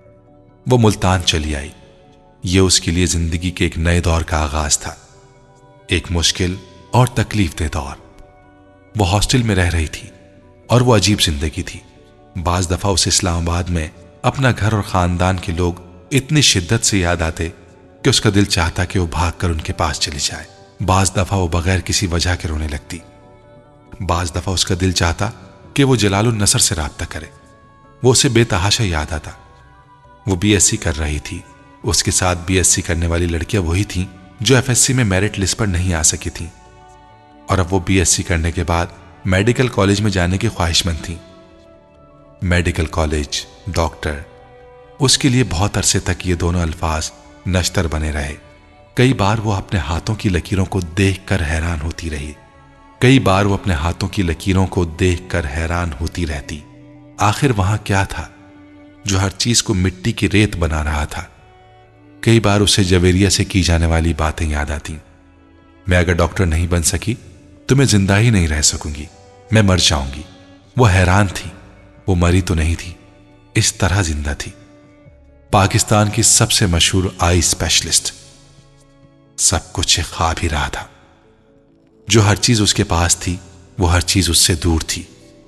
وہ ملتان چلی آئی۔ یہ اس کے لیے زندگی کے ایک نئے دور کا آغاز تھا، ایک مشکل اور تکلیف دہ دور۔ وہ ہاسٹل میں رہ رہی تھی، اور وہ عجیب زندگی تھی۔ بعض دفعہ اسے اسلام آباد میں اپنا گھر اور خاندان کے لوگ اتنی شدت سے یاد آتے کہ اس کا دل چاہتا کہ وہ بھاگ کر ان کے پاس چلی جائے۔ بعض دفعہ وہ بغیر کسی وجہ کے رونے لگتی۔ بعض دفعہ اس کا دل چاہتا کہ وہ جلال النصر سے رابطہ کرے، وہ اسے بے تحاشا یاد آتا۔ وہ بی ایس سی کر رہی تھی۔ اس کے ساتھ بی ایس سی کرنے والی لڑکیاں وہی تھیں جو ایف ایس سی میں میرٹ لسٹ پر نہیں آ سکی تھیں، اور اب وہ بی ایس سی کرنے کے بعد میڈیکل کالج میں جانے کی خواہش مند تھیں۔ میڈیکل کالج، ڈاکٹر، اس کے لیے بہت عرصے تک یہ دونوں الفاظ نشتر بنے رہے۔ کئی بار وہ اپنے ہاتھوں کی لکیروں کو دیکھ کر حیران ہوتی رہی کئی بار وہ اپنے ہاتھوں کی لکیروں کو دیکھ کر حیران ہوتی رہتی۔ آخر وہاں کیا تھا جو ہر چیز کو مٹی کی ریت بنا رہا تھا؟ کئی بار اسے جویریہ سے کی جانے والی باتیں یاد آتی۔ میں اگر ڈاکٹر نہیں بن سکی تو میں زندہ ہی نہیں رہ سکوں گی، میں مر جاؤں گی۔ وہ حیران تھی، وہ مری تو نہیں تھی، اس طرح زندہ تھی۔ پاکستان کی سب سے مشہور آئی اسپیشلسٹ، سب کچھ ایک خواب ہی رہا تھا۔ جو ہر چیز اس کے پاس تھی وہ ہر چیز اس سے دور تھی۔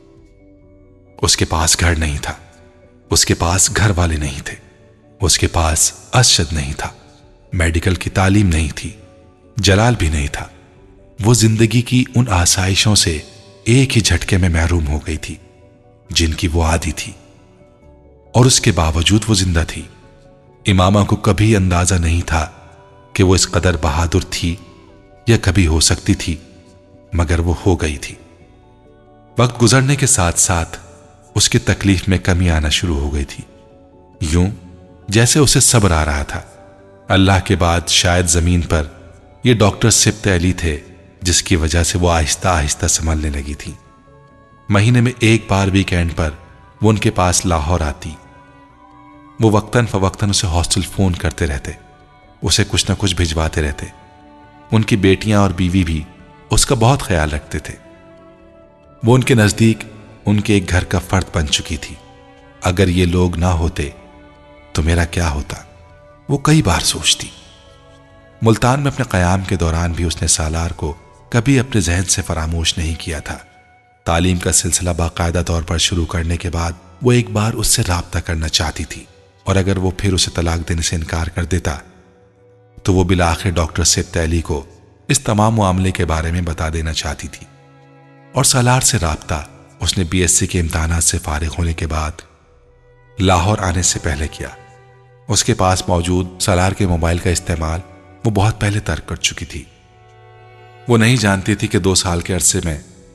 اس کے پاس گھر نہیں تھا، اس کے پاس گھر والے نہیں تھے، اس کے پاس اسجد نہیں تھا، میڈیکل کی تعلیم نہیں تھی، جلال بھی نہیں تھا۔ وہ زندگی کی ان آسائشوں سے ایک ہی جھٹکے میں محروم ہو گئی تھی جن کی وہ عادی تھی، اور اس کے باوجود وہ زندہ تھی۔ امامہ کو کبھی اندازہ نہیں تھا کہ وہ اس قدر بہادر تھی یا کبھی ہو سکتی تھی، مگر وہ ہو گئی تھی۔ وقت گزرنے کے ساتھ ساتھ اس کی تکلیف میں کمی آنا شروع ہو گئی تھی، یوں جیسے اسے صبر آ رہا تھا۔ اللہ کے بعد شاید زمین پر یہ ڈاکٹر سبت علی تھے جس کی وجہ سے وہ آہستہ آہستہ سنبھلنے لگی تھی۔ مہینے میں ایک بار ویکینڈ پر وہ ان کے پاس لاہور آتی۔ وہ وقتاً فوقتاً اسے ہاسٹل فون کرتے رہتے، اسے کچھ نہ کچھ بھجواتے رہتے۔ ان کی بیٹیاں اور بیوی بھی اس کا بہت خیال رکھتے تھے۔ وہ ان کے نزدیک ان کے ایک گھر کا فرد بن چکی تھی۔ اگر یہ لوگ نہ ہوتے تو میرا کیا ہوتا، وہ کئی بار سوچتی۔ ملتان میں اپنے قیام کے دوران بھی اس نے سالار کو کبھی اپنے ذہن سے فراموش نہیں کیا تھا۔ تعلیم کا سلسلہ باقاعدہ طور پر شروع کرنے کے بعد وہ ایک بار اس سے رابطہ کرنا چاہتی تھی، اور اگر وہ پھر اسے طلاق دینے سے انکار کر دیتا تو وہ بالآخر ڈاکٹر سبت علی کو اس تمام معاملے کے بارے میں بتا دینا چاہتی تھی۔ اور سالار سے رابطہ اس نے بی ایس سی کے امتحانات سے فارغ ہونے کے بعد لاہور آنے سے پہلے کیا۔ اس کے پاس موجود سالار کے موبائل کا استعمال وہ بہت پہلے ترک کر چکی تھی۔ وہ نہیں جانتی تھی کہ دو سال کے عرصے میں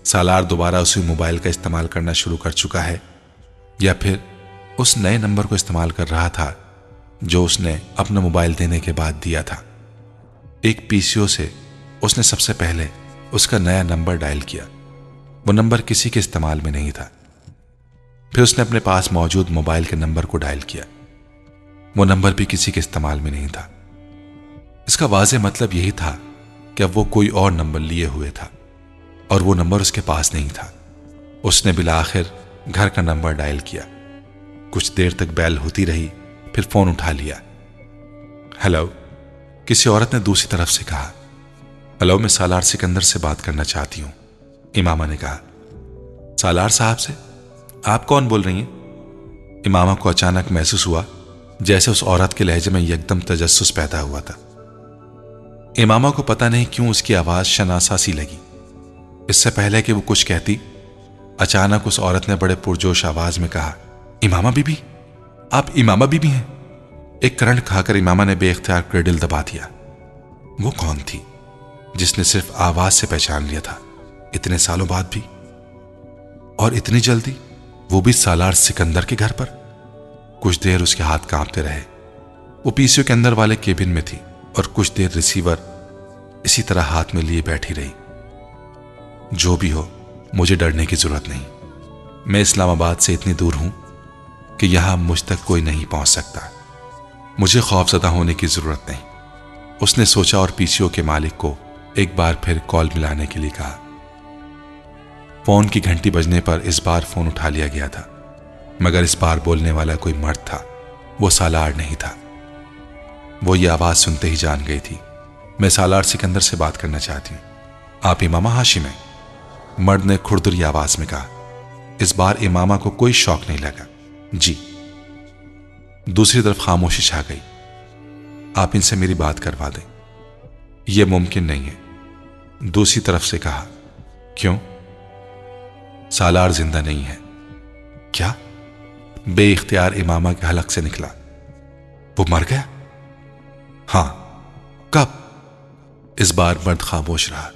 سالار دوبارہ اسی موبائل کا استعمال کرنا شروع کر چکا ہے یا پھر اس نئے نمبر کو استعمال کر رہا تھا جو اس نے اپنا موبائل دینے کے بعد دیا تھا۔ ایک پی سی او سے اس نے سب سے پہلے اس کا نیا نمبر ڈائل کیا۔ وہ نمبر کسی کے استعمال میں نہیں تھا۔ پھر اس نے اپنے پاس موجود موبائل کے نمبر کو ڈائل کیا۔ وہ نمبر بھی کسی کے استعمال میں نہیں تھا۔ اس کا واضح مطلب یہی تھا کہ اب وہ کوئی اور نمبر لیے ہوئے تھا اور وہ نمبر اس کے پاس نہیں تھا۔ اس نے بالآخر گھر کا نمبر ڈائل کیا۔ کچھ دیر تک بیل ہوتی رہی، پھر فون اٹھا لیا۔ ہیلو، کسی عورت نے دوسری طرف سے کہا۔ ہیلو، میں سالار سکندر سے بات کرنا چاہتی ہوں، امامہ نے کہا۔ سالار صاحب سے؟ آپ کون بول رہی ہیں؟ امامہ کو اچانک محسوس ہوا جیسے اس عورت کے لہجے میں یکدم تجسس پیدا ہوا تھا۔ امامہ کو پتہ نہیں کیوں اس کی آواز شناسا سی لگی۔ اس سے پہلے کہ وہ کچھ کہتی، اچانک اس عورت نے بڑے پرجوش آواز میں کہا، امامہ بی بی، آپ امامہ بی بی ہیں؟ ایک کرنٹ کھا کر امامہ نے بے اختیار کریڈل دبا دیا۔ وہ کون تھی جس نے صرف آواز سے پہچان لیا تھا، اتنے سالوں بعد بھی؟ اور اتنی جلدی، وہ بھی سالار سکندر کے گھر پر؟ کچھ دیر اس کے ہاتھ کانپتے رہے۔ وہ پی سی او کے اندر والے کیبن میں تھی اور کچھ دیر ریسیور اسی طرح ہاتھ میں لیے بیٹھی رہی۔ جو بھی ہو، مجھے ڈرنے کی ضرورت نہیں۔ میں اسلام آباد سے اتنی دور ہوں کہ یہاں مجھ تک کوئی نہیں پہنچ سکتا۔ مجھے خوف زدہ ہونے کی ضرورت نہیں، اس نے سوچا اور پی سی او کے مالک کو ایک بار پھر کال ملانے کے لیے کہا۔ فون کی گھنٹی بجنے پر اس بار فون اٹھا لیا گیا تھا، مگر اس بار بولنے والا کوئی مرد تھا، وہ سالار نہیں تھا۔ وہ یہ آواز سنتے ہی جان گئی تھی۔ میں سالار سکندر سے بات کرنا چاہتی ہوں، آپ امامہ ہاشم ہیں؟ مرد نے کھردری آواز میں کہا۔ اس بار امامہ کو کوئی شوق نہیں لگا۔ جی۔ دوسری طرف خاموشی چھا گئی۔ آپ ان سے میری بات کروا دیں۔ یہ ممکن نہیں ہے، دوسری طرف سے کہا۔ کیوں؟ سالار زندہ نہیں ہے۔ کیا؟ بے اختیار امامہ کے حلق سے نکلا۔ وہ مر گیا؟ ہاں۔ کب؟ اس بار مرد خاموش رہا۔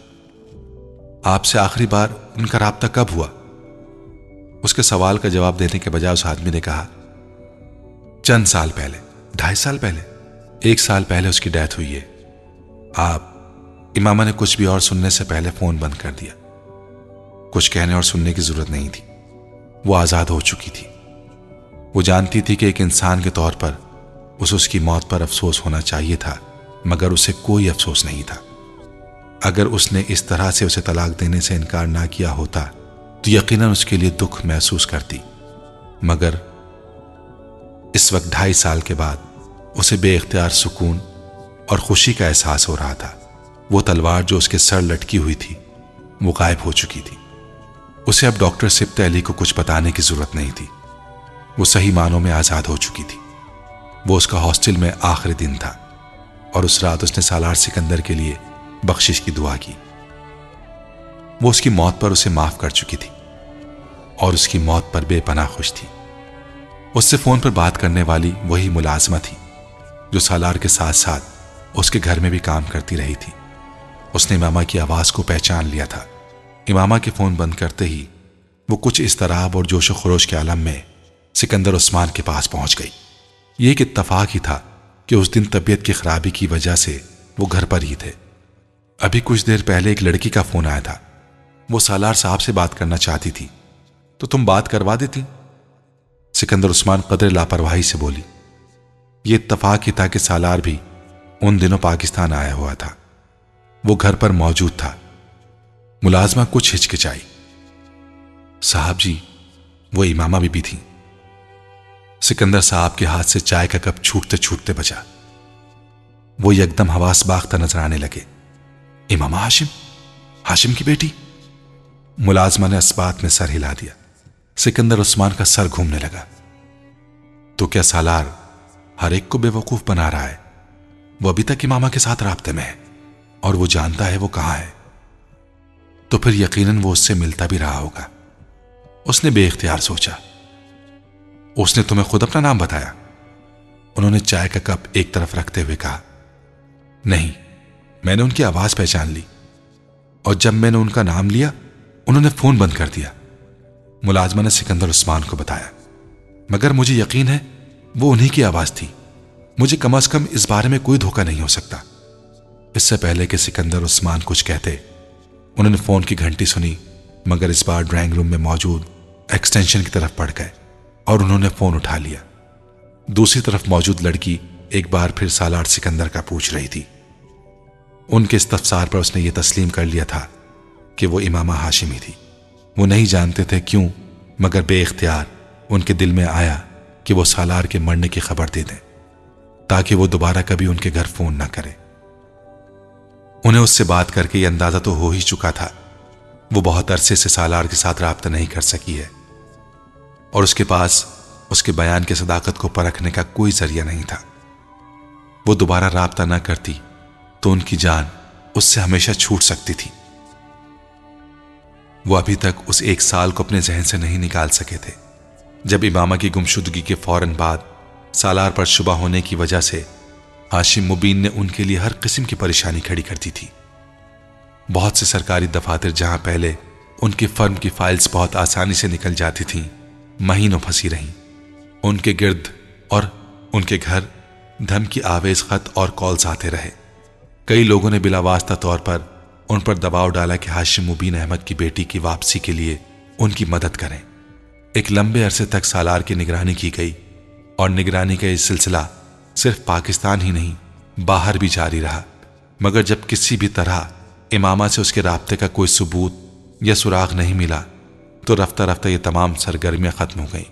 آپ سے آخری بار ان کا رابطہ کب ہوا؟ اس کے سوال کا جواب دینے کے بجائے اس آدمی نے کہا، چند سال پہلے، ڈھائی سال پہلے، ایک سال پہلے اس کی ڈیتھ ہوئی ہے۔ آپ؟ امامہ نے کچھ بھی اور سننے سے پہلے فون بند کر دیا۔ کچھ کہنے اور سننے کی ضرورت نہیں تھی، وہ آزاد ہو چکی تھی۔ وہ جانتی تھی کہ ایک انسان کے طور پر اسے اس کی موت پر افسوس ہونا چاہیے تھا، مگر اسے کوئی افسوس نہیں تھا۔ اگر اس نے اس طرح سے اسے طلاق دینے سے انکار نہ کیا ہوتا تو یقیناً اس کے لیے دکھ محسوس کرتی، مگر اس وقت ڈھائی سال کے بعد اسے بے اختیار سکون اور خوشی کا احساس ہو رہا تھا۔ وہ تلوار جو اس کے سر لٹکی ہوئی تھی وہ غائب ہو چکی تھی۔ اسے اب ڈاکٹر سبت علی کو کچھ بتانے کی ضرورت نہیں تھی، وہ صحیح معنوں میں آزاد ہو چکی تھی۔ وہ اس کا ہاسٹل میں آخری دن تھا اور اس رات اس نے سالار سکندر کے لیے بخشش کی دعا کی۔ وہ اس کی موت پر اسے معاف کر چکی تھی اور اس کی موت پر بے پناہ خوش تھی۔ اس سے فون پر بات کرنے والی وہی ملازمہ تھی جو سالار کے ساتھ ساتھ اس کے گھر میں بھی کام کرتی رہی تھی۔ اس نے امامہ کی آواز کو پہچان لیا تھا۔ امامہ کے فون بند کرتے ہی وہ کچھ اضطراب اور جوش و خروش کے عالم میں سکندر عثمان کے پاس پہنچ گئی۔ یہ ایک اتفاق ہی تھا کہ اس دن طبیعت کی خرابی کی وجہ سے وہ گھر پر ہی تھے۔ ابھی کچھ دیر پہلے ایک لڑکی کا فون آیا تھا، وہ سالار صاحب سے بات کرنا چاہتی تھی، تو تم بات کروا دیتی؟ سکندر عثمان قدر لاپرواہی سے بولی۔ یہ اتفاق ہی تھا کہ سالار بھی ان دنوں پاکستان آیا ہوا تھا، وہ گھر پر موجود تھا۔ ملازمہ کچھ ہچکچائی۔ صاحب جی، وہ امامہ بی بی تھیں۔ سکندر صاحب کے ہاتھ سے چائے کا کپ چھوٹتے چھوٹتے بچا۔ وہ یکدم حواس باختہ نظر آنے لگے۔ امامہ ہاشم؟ ہاشم کی بیٹی؟ ملازمہ نے اس بات میں سر ہلا دیا۔ سکندر عثمان کا سر گھومنے لگا۔ تو کیا سالار ہر ایک کو بے وقوف بنا رہا ہے؟ وہ ابھی تک امامہ کے ساتھ رابطے میں ہے اور وہ جانتا ہے وہ کہاں ہے، تو پھر یقیناً وہ اس سے ملتا بھی رہا ہوگا۔ اس نے بے اختیار سوچا۔ اس نے تمہیں خود اپنا نام بتایا؟ انہوں نے چائے کا کپ ایک طرف رکھتے ہوئے کہا۔ نہیں، میں نے ان کی آواز پہچان لی، اور جب میں نے ان کا نام لیا انہوں نے فون بند کر دیا۔ ملازمہ نے سکندر عثمان کو بتایا، مگر مجھے یقین ہے وہ انہی کی آواز تھی۔ مجھے کم از کم اس بارے میں کوئی دھوکہ نہیں ہو سکتا۔ اس سے پہلے کہ سکندر عثمان کچھ کہتے، انہوں نے فون کی گھنٹی سنی، مگر اس بار ڈرائنگ روم میں موجود ایکسٹینشن کی طرف بڑھ گئے اور انہوں نے فون اٹھا لیا۔ دوسری طرف موجود لڑکی ایک بار پھر سالار سکندر کا پوچھ رہی تھی۔ ان کے استفسار پر اس نے یہ تسلیم کر لیا تھا کہ وہ امامہ ہاشمی تھی۔ وہ نہیں جانتے تھے کیوں، مگر بے اختیار ان کے دل میں آیا کہ وہ سالار کے مرنے کی خبر دے دیں تاکہ وہ دوبارہ کبھی ان کے گھر فون نہ کرے۔ انہیں اس سے بات کر کے یہ اندازہ تو ہو ہی چکا تھا وہ بہت عرصے سے سالار کے ساتھ رابطہ نہیں کر سکی ہے، اور اس کے پاس اس کے بیان کی صداقت کو پرکھنے کا کوئی ذریعہ نہیں تھا۔ وہ دوبارہ رابطہ نہ کرتی تو ان کی جان اس سے ہمیشہ چھوٹ سکتی تھی۔ وہ ابھی تک اس ایک سال کو اپنے ذہن سے نہیں نکال سکے تھے جب امامہ کی گمشدگی کے فوراً بعد سالار پر شبہ ہونے کی وجہ سے ہاشم مبین نے ان کے لیے ہر قسم کی پریشانی کھڑی کر دی تھی۔ بہت سے سرکاری دفاتر جہاں پہلے ان کی فرم کی فائلز بہت آسانی سے نکل جاتی تھیں، مہینوں پھنسی رہیں۔ ان کے گرد اور ان کے گھر دھمکی آویز خط اور کالز آتے رہے۔ کئی لوگوں نے بلا واسطہ طور پر ان پر دباؤ ڈالا کہ ہاشم مبین احمد کی بیٹی کی واپسی کے لیے ان کی مدد کریں۔ ایک لمبے عرصے تک سالار کی نگرانی کی گئی، اور نگرانی کا یہ سلسلہ صرف پاکستان ہی نہیں باہر بھی جاری رہا، مگر جب کسی بھی طرح امامہ سے اس کے رابطے کا کوئی ثبوت یا سراغ نہیں ملا تو رفتہ رفتہ یہ تمام سرگرمیاں ختم ہو گئیں۔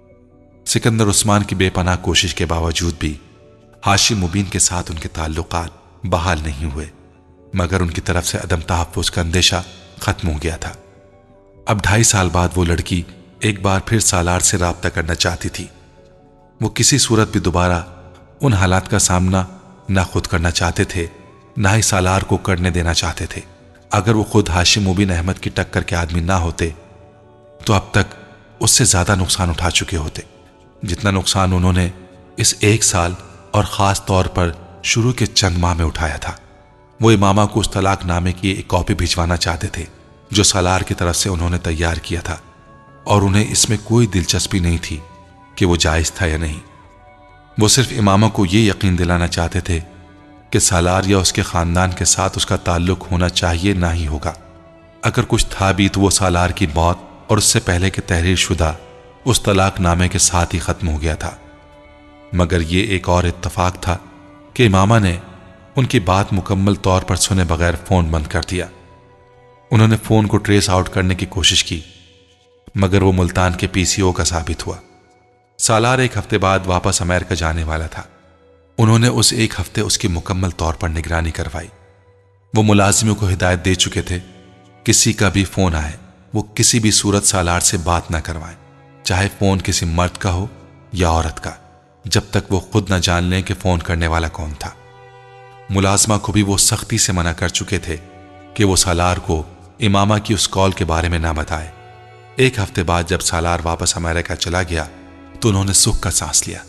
سکندر عثمان کی بے پناہ کوشش کے باوجود بھی ہاشم مبین کے ساتھ ان کے تعلقات بحال نہیں ہوئے، مگر ان کی طرف سے عدم تحفظ کا اندیشہ ختم ہو گیا تھا۔ اب ڈھائی سال بعد وہ لڑکی ایک بار پھر سالار سے رابطہ کرنا چاہتی تھی۔ وہ کسی صورت بھی دوبارہ ان حالات کا سامنا نہ خود کرنا چاہتے تھے، نہ ہی سالار کو کرنے دینا چاہتے تھے۔ اگر وہ خود ہاشم مبین احمد کی ٹکر کے آدمی نہ ہوتے تو اب تک اس سے زیادہ نقصان اٹھا چکے ہوتے جتنا نقصان انہوں نے اس ایک سال اور خاص طور پر شروع کے چند ماہ میں اٹھایا تھا۔ وہ امامہ کو اس طلاق نامے کی ایک کاپی بھجوانا چاہتے تھے جو سالار کی طرف سے انہوں نے تیار کیا تھا، اور انہیں اس میں کوئی دلچسپی نہیں تھی کہ وہ جائز تھا یا نہیں۔ وہ صرف امامہ کو یہ یقین دلانا چاہتے تھے کہ سالار یا اس کے خاندان کے ساتھ اس کا تعلق ہونا چاہیے نہ ہی ہوگا۔ اگر کچھ تھا بھی تو وہ سالار کی موت اور اس سے پہلے کے تحریر شدہ اس طلاق نامے کے ساتھ ہی ختم ہو گیا تھا۔ مگر یہ ایک اور اتفاق تھا کہ امامہ نے ان کی بات مکمل طور پر سنے بغیر فون بند کر دیا۔ انہوں نے فون کو ٹریس آؤٹ کرنے کی کوشش کی، مگر وہ ملتان کے پی سی او کا ثابت ہوا۔ سالار ایک ہفتے بعد واپس امریکہ جانے والا تھا۔ انہوں نے اس ایک ہفتے اس کی مکمل طور پر نگرانی کروائی۔ وہ ملازموں کو ہدایت دے چکے تھے، کسی کا بھی فون آئے وہ کسی بھی صورت سالار سے بات نہ کروائیں، چاہے فون کسی مرد کا ہو یا عورت کا، جب تک وہ خود نہ جان لیں کہ فون کرنے والا کون تھا۔ ملازمہ کو بھی وہ سختی سے منع کر چکے تھے کہ وہ سالار کو امامہ کی اس کال کے بارے میں نہ بتائے۔ ایک ہفتے بعد جب سالار واپس امریکہ چلا گیا تو انہوں نے سکھ کا سانس لیا۔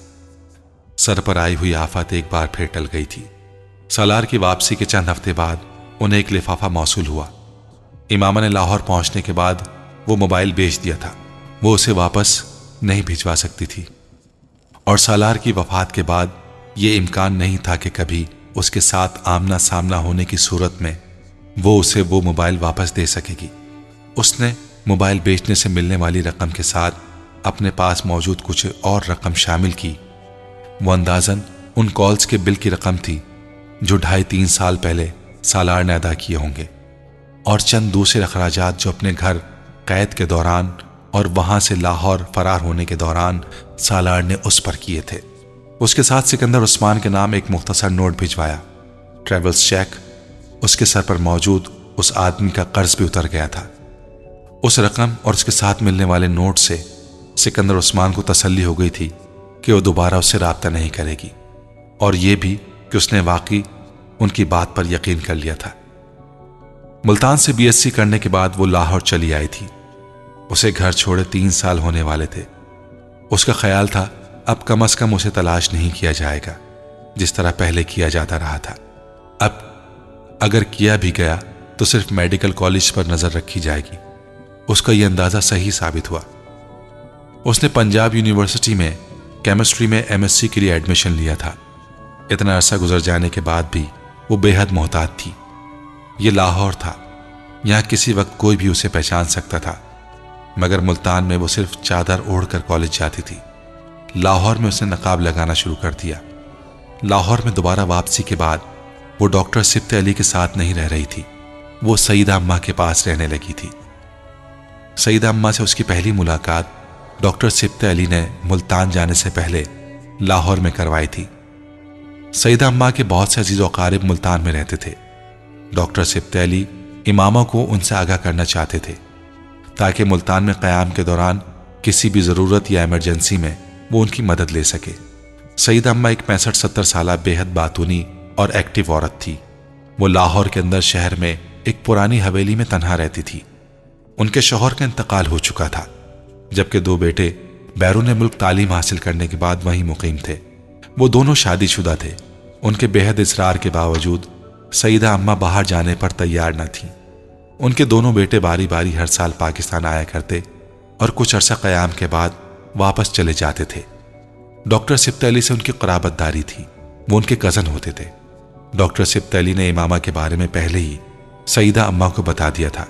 سر پر آئی ہوئی آفت ایک بار پھر ٹل گئی تھی۔ سالار کی واپسی کے چند ہفتے بعد انہیں ایک لفافہ موصول ہوا۔ امامہ نے لاہور پہنچنے کے بعد وہ موبائل بیچ دیا تھا، وہ اسے واپس نہیں بھجوا سکتی تھی، اور سالار کی وفات کے بعد یہ امکان نہیں تھا کہ کبھی اس کے ساتھ آمنا سامنا ہونے کی صورت میں وہ اسے وہ موبائل واپس دے سکے گی۔ اس نے موبائل بیچنے سے ملنے والی رقم کے ساتھ اپنے پاس موجود کچھ اور رقم شامل کی۔ وہ اندازاً ان کالز کے بل کی رقم تھی جو ڈھائی تین سال پہلے سالار نے ادا کیے ہوں گے، اور چند دوسرے اخراجات جو اپنے گھر قید کے دوران اور وہاں سے لاہور فرار ہونے کے دوران سالار نے اس پر کیے تھے۔ اس کے ساتھ سکندر عثمان کے نام ایک مختصر نوٹ بھجوایا۔ ٹریولز چیک اس کے سر پر موجود اس آدمی کا قرض بھی اتر گیا تھا۔ اس رقم اور اس کے ساتھ ملنے والے نوٹ سے سکندر عثمان کو تسلی ہو گئی تھی کہ وہ دوبارہ اس سے رابطہ نہیں کرے گی، اور یہ بھی کہ اس نے واقعی ان کی بات پر یقین کر لیا تھا۔ ملتان سے بی ایس سی کرنے کے بعد وہ لاہور چلی آئی تھی۔ اسے گھر چھوڑے تین سال ہونے والے تھے۔ اس کا خیال تھا اب کم از کم اسے تلاش نہیں کیا جائے گا جس طرح پہلے کیا جاتا رہا تھا۔ اب اگر کیا بھی گیا تو صرف میڈیکل کالج پر نظر رکھی جائے گی، اس کا یہ اندازہ صحیح ثابت ہوا۔ اس نے پنجاب یونیورسٹی میں کیمسٹری میں ایم ایس سی کے لیے ایڈمیشن لیا تھا۔ اتنا عرصہ گزر جانے کے بعد بھی وہ بے حد محتاط تھی۔ یہ لاہور تھا، یہاں کسی وقت کوئی بھی اسے پہچان سکتا تھا، مگر ملتان میں وہ صرف چادر اوڑھ کر کالج جاتی تھی۔ لاہور میں اس نے نقاب لگانا شروع کر دیا۔ لاہور میں دوبارہ واپسی کے بعد وہ ڈاکٹر سبط علی کے ساتھ نہیں رہ رہی تھی، وہ سیدہ اماں کے پاس رہنے لگی تھی۔ سیدہ اماں سے اس کی پہلی ملاقات ڈاکٹر سبط علی نے ملتان جانے سے پہلے لاہور میں کروائی تھی۔ سیدہ اماں کے بہت سے عزیز و اقارب ملتان میں رہتے تھے۔ ڈاکٹر سبط علی امامہ کو ان سے آگاہ کرنا چاہتے تھے تاکہ ملتان میں قیام کے دوران کسی بھی ضرورت یا ایمرجنسی میں وہ ان کی مدد لے سکے۔ سیدہ اماں ایک پینسٹھ ستر سالہ بے حد باتونی اور ایکٹیو عورت تھی۔ وہ لاہور کے اندر شہر میں ایک پرانی حویلی میں تنہا رہتی تھی۔ ان کے شوہر کا انتقال ہو چکا تھا، جبکہ دو بیٹے بیرون ملک تعلیم حاصل کرنے کے بعد وہیں مقیم تھے۔ وہ دونوں شادی شدہ تھے۔ ان کے بے حد اصرار کے باوجود سیدہ اماں باہر جانے پر تیار نہ تھیں۔ ان کے دونوں بیٹے باری باری ہر سال پاکستان آیا کرتے اور کچھ عرصہ قیام کے بعد واپس چلے جاتے تھے۔ ڈاکٹر سبط علی سے ان کی قرابت داری تھی، وہ ان کے کزن ہوتے تھے۔ ڈاکٹر سبط علی نے امامہ کے بارے میں پہلے ہی سیدہ اماں کو بتا دیا تھا،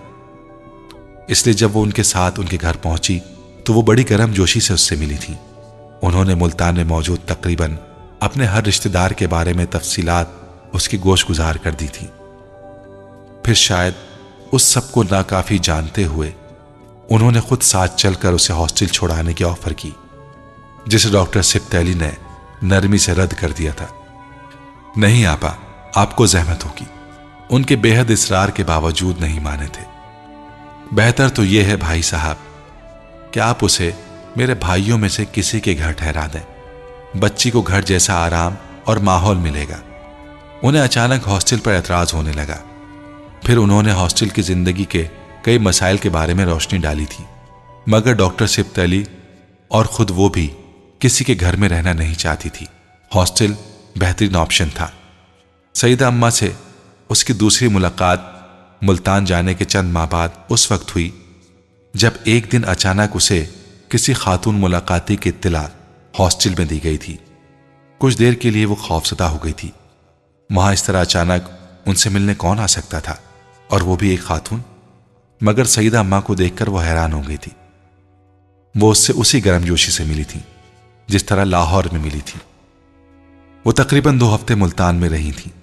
اس لیے جب وہ ان کے ساتھ ان کے گھر پہنچی تو وہ بڑی گرم جوشی سے اس سے ملی تھی۔ انہوں نے ملتان میں موجود تقریباً اپنے ہر رشتہ دار کے بارے میں تفصیلات اس کی گوش گزار کر دی تھی۔ پھر شاید اس سب کو ناکافی جانتے ہوئے انہوں نے خود ساتھ چل کر اسے ہاسٹل چھوڑانے کی آفر کی، جسے ڈاکٹر سبط علی نے نرمی سے رد کر دیا تھا۔ نہیں آپا، آپ کو زحمت ہوگی۔ ان کے بے حد اصرار کے باوجود نہیں مانے تھے۔ بہتر تو یہ ہے بھائی صاحب کہ آپ اسے میرے بھائیوں میں سے کسی کے گھر ٹھہرا دیں، بچی کو گھر جیسا آرام اور ماحول ملے گا۔ انہیں اچانک ہاسٹل پر اعتراض ہونے لگا۔ پھر انہوں نے ہاسٹل کی زندگی کے کئی مسائل کے بارے میں روشنی ڈالی تھی، مگر ڈاکٹر سبط علی اور خود وہ بھی کسی کے گھر میں رہنا نہیں چاہتی تھی۔ ہاسٹل بہترین آپشن تھا۔ سیدہ اماں سے اس کی دوسری ملاقات ملتان جانے کے چند ماہ بعد اس وقت ہوئی جب ایک دن اچانک اسے کسی خاتون ملاقاتی کی اطلاع ہاسٹل میں دی گئی تھی۔ کچھ دیر کے لیے وہ خوفزدہ ہو گئی تھی۔ وہاں اس طرح اچانک ان سے ملنے کون آ سکتا تھا، اور وہ بھی ایک خاتون؟ مگر سیدہ اماں کو دیکھ کر وہ حیران ہو گئی تھی۔ وہ اس سے اسی گرم جوشی سے ملی تھی جس طرح لاہور میں ملی تھی۔ وہ تقریباً دو ہفتے ملتان میں رہی تھی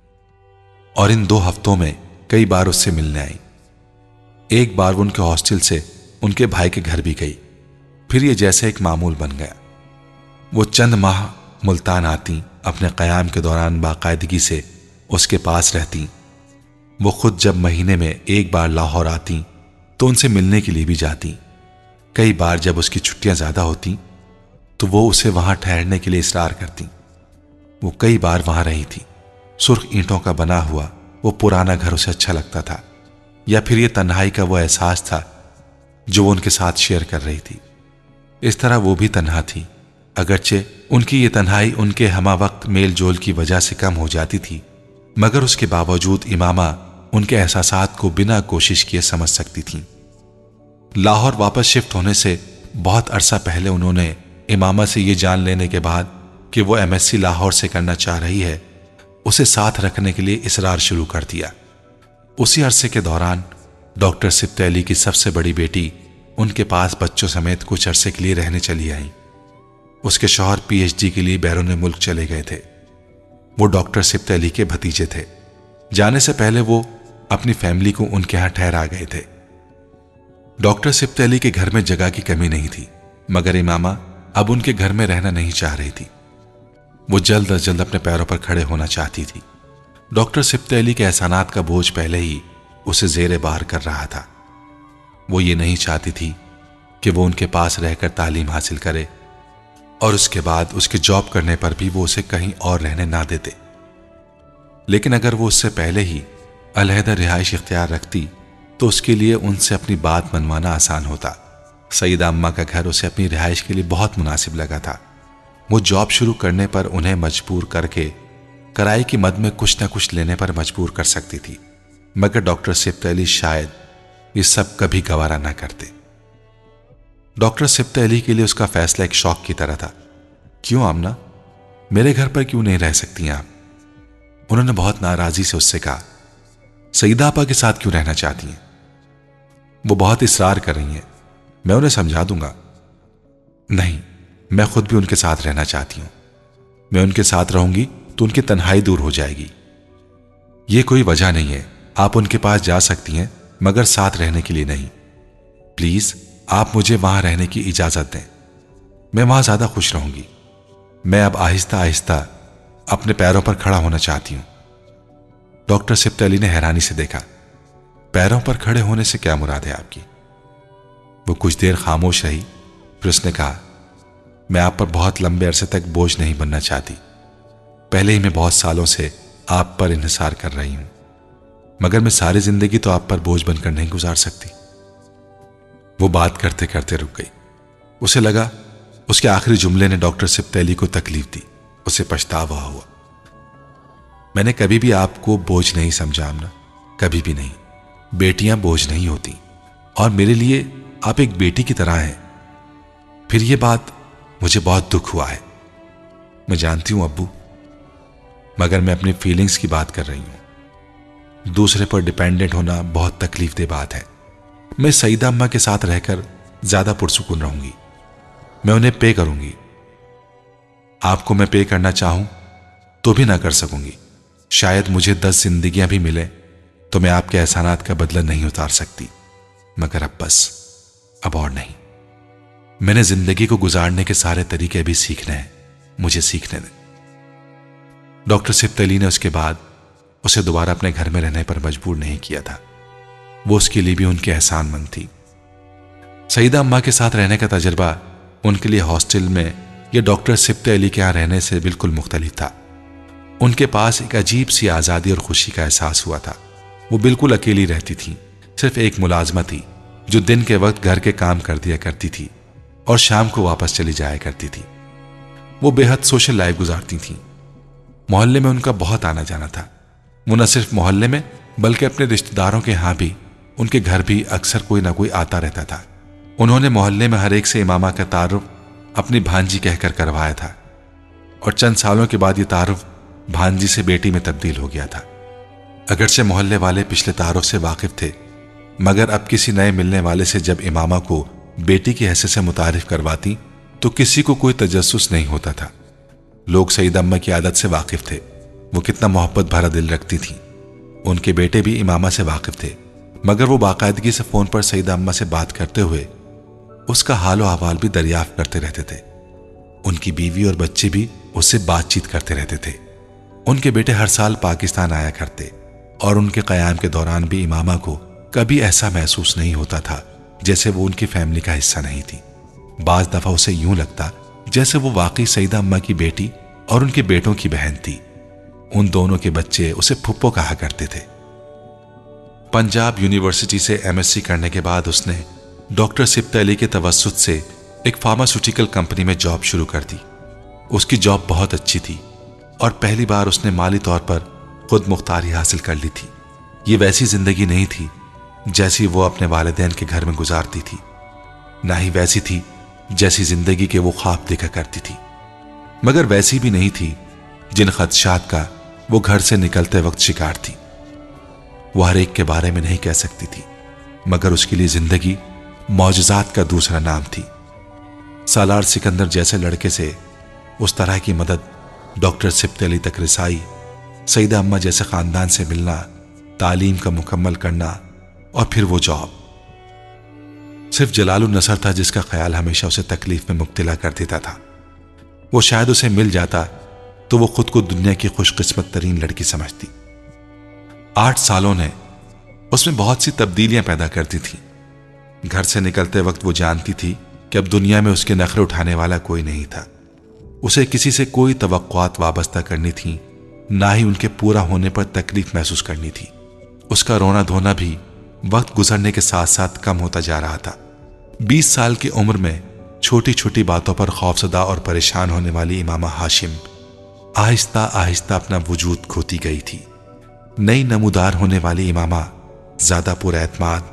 اور ان دو ہفتوں میں کئی بار اس سے ملنے آئی۔ ایک بار وہ ان کے ہاسٹل سے ان کے بھائی کے گھر بھی گئی۔ پھر یہ جیسے ایک معمول بن گیا۔ وہ چند ماہ ملتان آتی، اپنے قیام کے دوران باقاعدگی سے اس کے پاس رہتی۔ وہ خود جب مہینے میں ایک بار لاہور آتی تو ان سے ملنے کے لیے بھی جاتی۔ کئی بار جب اس کی چھٹیاں زیادہ ہوتی تو وہ اسے وہاں ٹھہرنے کے لیے اصرار کرتی۔ وہ کئی بار وہاں رہی تھی۔ سرخ اینٹوں کا بنا ہوا وہ پرانا گھر اسے اچھا لگتا تھا، یا پھر یہ تنہائی کا وہ احساس تھا جو وہ ان کے ساتھ شیئر کر رہی تھی۔ اس طرح وہ بھی تنہا تھی، اگرچہ ان کی یہ تنہائی ان کے ہمہ وقت میل جول کی وجہ سے کم ہو جاتی تھی، مگر اس کے باوجود امامہ ان کے احساسات کو بنا کوشش کیے سمجھ سکتی تھیں۔ لاہور واپس شفٹ ہونے سے بہت عرصہ پہلے انہوں نے امامہ سے یہ جان لینے کے بعد کہ وہ ایم ایس سی لاہور سے کرنا چاہ رہی ہے، اسے ساتھ رکھنے کے لیے اصرار شروع کر دیا۔ اسی عرصے کے دوران ڈاکٹر سبط علی کی سب سے بڑی بیٹی ان کے پاس بچوں سمیت کچھ عرصے کے لیے رہنے چلی آئیں۔ اس کے شوہر پی ایچ ڈی کے لیے بیرون ملک چلے گئے تھے۔ وہ ڈاکٹر سبط علی کے بھتیجے تھے۔ جانے سے پہلے وہ اپنی فیملی کو ان کے ہاں ٹھہرا گئے تھے۔ ڈاکٹر سبط علی کے گھر میں جگہ کی کمی نہیں تھی، مگر امامہ اب ان کے گھر میں رہنا نہیں چاہ رہی تھی۔ وہ جلد از جلد اپنے پیروں پر کھڑے ہونا چاہتی تھی۔ ڈاکٹر سبط علی کے احسانات کا بوجھ پہلے ہی اسے زیر بار کر رہا تھا۔ وہ یہ نہیں چاہتی تھی کہ وہ ان کے پاس رہ کر تعلیم حاصل کرے اور اس کے بعد اس کے جاب کرنے پر بھی وہ اسے کہیں اور رہنے نہ دیتے۔ لیکن اگر وہ اس سے پہلے ہی علیحدہ رہائش اختیار رکھتی تو اس کے لیے ان سے اپنی بات منوانا آسان ہوتا۔ سیدہ اماں کا گھر اسے اپنی رہائش کے لیے بہت مناسب لگا تھا۔ وہ جاب شروع کرنے پر انہیں مجبور کر کے کرائے کی مد میں کچھ نہ کچھ لینے پر مجبور کر سکتی تھی، مگر ڈاکٹر سبط علی شاید یہ سب کبھی گوارا نہ کرتے۔ ڈاکٹر سبطہ علی کے لیے اس کا فیصلہ ایک شوق کی طرح تھا۔ کیوں آمنہ، میرے گھر پر کیوں نہیں رہ سکتی آپ؟ انہوں نے بہت ناراضی سے اس سے کہا۔ سعیدہ آپا کے ساتھ کیوں رہنا چاہتی ہیں؟ وہ بہت اصرار کر رہی ہیں، میں انہیں سمجھا دوں گا۔ نہیں، میں خود بھی ان کے ساتھ رہنا چاہتی ہوں۔ میں ان کے ساتھ رہوں گی تو ان کی تنہائی دور ہو جائے گی۔ یہ کوئی وجہ نہیں ہے، آپ ان کے پاس جا سکتی ہیں مگر ساتھ رہنے کے لیے نہیں۔ پلیز آپ مجھے وہاں رہنے کی اجازت دیں، میں وہاں زیادہ خوش رہوں گی۔ میں اب آہستہ آہستہ اپنے پیروں پر کھڑا ہونا چاہتی ہوں۔ ڈاکٹر سبطہ علی نے حیرانی سے دیکھا۔ پیروں پر کھڑے ہونے سے کیا مراد ہے آپ کی؟ وہ کچھ دیر خاموش رہی، پھر اس نے کہا، میں آپ پر بہت لمبے عرصے تک بوجھ نہیں بننا چاہتی۔ پہلے ہی میں بہت سالوں سے آپ پر انحصار کر رہی ہوں، مگر میں ساری زندگی تو آپ پر بوجھ بن کر نہیں گزار سکتی۔ وہ بات کرتے کرتے رک گئی۔ اسے لگا اس کے آخری جملے نے ڈاکٹر سبطہ علی کو تکلیف دی۔ اسے پچھتاوا ہوا۔ میں نے کبھی بھی آپ کو بوجھ نہیں سمجھا آمنہ، کبھی بھی نہیں۔ بیٹیاں بوجھ نہیں ہوتی، اور میرے لیے آپ ایک بیٹی کی طرح ہیں۔ پھر یہ بات مجھے بہت دکھ ہوا ہے۔ میں جانتی ہوں ابو، مگر میں اپنی فیلنگز کی بات کر رہی ہوں۔ دوسرے پر ڈیپینڈنٹ ہونا بہت تکلیف دہ بات ہے۔ میں سعیدہ اماں کے ساتھ رہ کر زیادہ پرسکون رہوں گی۔ میں انہیں پے کروں گی۔ آپ کو میں پے کرنا چاہوں تو بھی نہ کر سکوں گی۔ شاید مجھے دس زندگیاں بھی ملیں تو میں آپ کے احسانات کا بدلہ نہیں اتار سکتی، مگر اب بس، اب اور نہیں۔ میں نے زندگی کو گزارنے کے سارے طریقے بھی سیکھنے ہیں، مجھے سیکھنے دیں۔ ڈاکٹر سبطہ علی نے اس کے بعد اسے دوبارہ اپنے گھر میں رہنے پر مجبور نہیں کیا تھا۔ وہ اس کے لیے بھی ان کے احسان مند تھی۔ سعیدہ اماں کے ساتھ رہنے کا تجربہ ان کے لیے ہاسٹل میں یا ڈاکٹر سبطہ علی کے یہاں رہنے سے بالکل مختلف تھا۔ ان کے پاس ایک عجیب سی آزادی اور خوشی کا احساس ہوا تھا۔ وہ بالکل اکیلی رہتی تھی۔ صرف ایک ملازمہ تھی جو دن کے وقت گھر کے کام کر دیا کرتی تھی اور شام کو واپس چلی جایا کرتی تھی۔ وہ بے حد سوشل لائف گزارتی تھیں۔ محلے میں ان کا بہت آنا جانا تھا۔ وہ نہ صرف محلے میں بلکہ اپنے رشتہ داروں کے ہاں بھی، ان کے گھر بھی اکثر کوئی نہ کوئی آتا رہتا تھا۔ انہوں نے محلے میں ہر ایک سے امامہ کا تعارف اپنی بھانجی کہہ کر کروایا تھا، اور چند سالوں کے بعد یہ تعارف بھانجی سے بیٹی میں تبدیل ہو گیا تھا۔ اگرچہ محلے والے پچھلے تعارف سے واقف تھے، مگر اب کسی نئے ملنے والے سے جب امامہ کو بیٹی کی حیثیت سے متعارف کرواتی تو کسی کو کوئی تجسس نہیں ہوتا تھا۔ لوگ سعیدہ اماں کی عادت سے واقف تھے، وہ کتنا محبت بھرا دل رکھتی تھیں۔ ان کے بیٹے بھی امامہ سے واقف تھے، مگر وہ باقاعدگی سے فون پر سعیدہ اماں سے بات کرتے ہوئے اس کا حال و احوال بھی دریافت کرتے رہتے تھے۔ ان کی بیوی اور بچے بھی اس سے بات چیت کرتے رہتے تھے۔ ان کے بیٹے ہر سال پاکستان آیا کرتے، اور ان کے قیام کے دوران بھی امامہ کو کبھی ایسا محسوس نہیں ہوتا تھا جیسے وہ ان کی فیملی کا حصہ نہیں تھی۔ بعض دفعہ اسے یوں لگتا جیسے وہ واقعی سعیدہ اماں کی بیٹی اور ان کے بیٹوں کی بہن تھی۔ ان دونوں کے بچے اسے پھپھو کہا کرتے تھے۔ پنجاب یونیورسٹی سے ایم ایس سی کرنے کے بعد اس نے ڈاکٹر سبطہ علی کے توسط سے ایک فارماسیوٹیکل کمپنی میں جاب شروع کر دی۔ اس کی جاب بہت اچھی تھی، اور پہلی بار اس نے مالی طور پر خود مختاری حاصل کر لی تھی۔ یہ ویسی زندگی نہیں تھی جیسی وہ اپنے والدین کے گھر میں گزارتی تھی، نہ ہی ویسی تھی جیسی زندگی کے وہ خواب دیکھا کرتی تھی، مگر ویسی بھی نہیں تھی جن خدشات کا وہ گھر سے نکلتے وقت شکار تھی۔ وہ ہر ایک کے بارے میں نہیں کہہ سکتی تھی، مگر اس کے لیے زندگی معجزات کا دوسرا نام تھی۔ سالار سکندر جیسے لڑکے سے اس طرح کی مدد، ڈاکٹر سبطہ علی تک رسائی، سعیدہ اماں جیسے خاندان سے ملنا، تعلیم کا مکمل کرنا، اور پھر وہ جاب۔ صرف جلال النصر تھا جس کا خیال ہمیشہ اسے تکلیف میں مبتلا کر دیتا تھا۔ وہ شاید اسے مل جاتا تو وہ خود کو دنیا کی خوش قسمت ترین لڑکی سمجھتی۔ آٹھ سالوں نے اس میں بہت سی تبدیلیاں پیدا کرتی تھیں۔ گھر سے نکلتے وقت وہ جانتی تھی کہ اب دنیا میں اس کے نخرے اٹھانے والا کوئی نہیں تھا۔ اسے کسی سے کوئی توقعات وابستہ کرنی تھی، نہ ہی ان کے پورا ہونے پر تکلیف محسوس کرنی تھی۔ اس کا رونا دھونا بھی وقت گزرنے کے ساتھ ساتھ کم ہوتا جا رہا تھا۔ بیس سال کی عمر میں چھوٹی چھوٹی باتوں پر خوفزدہ اور پریشان ہونے والی امامہ ہاشم آہستہ آہستہ اپنا وجود کھوتی گئی تھی۔ نئی نمودار ہونے والی امامہ زیادہ پر اعتماد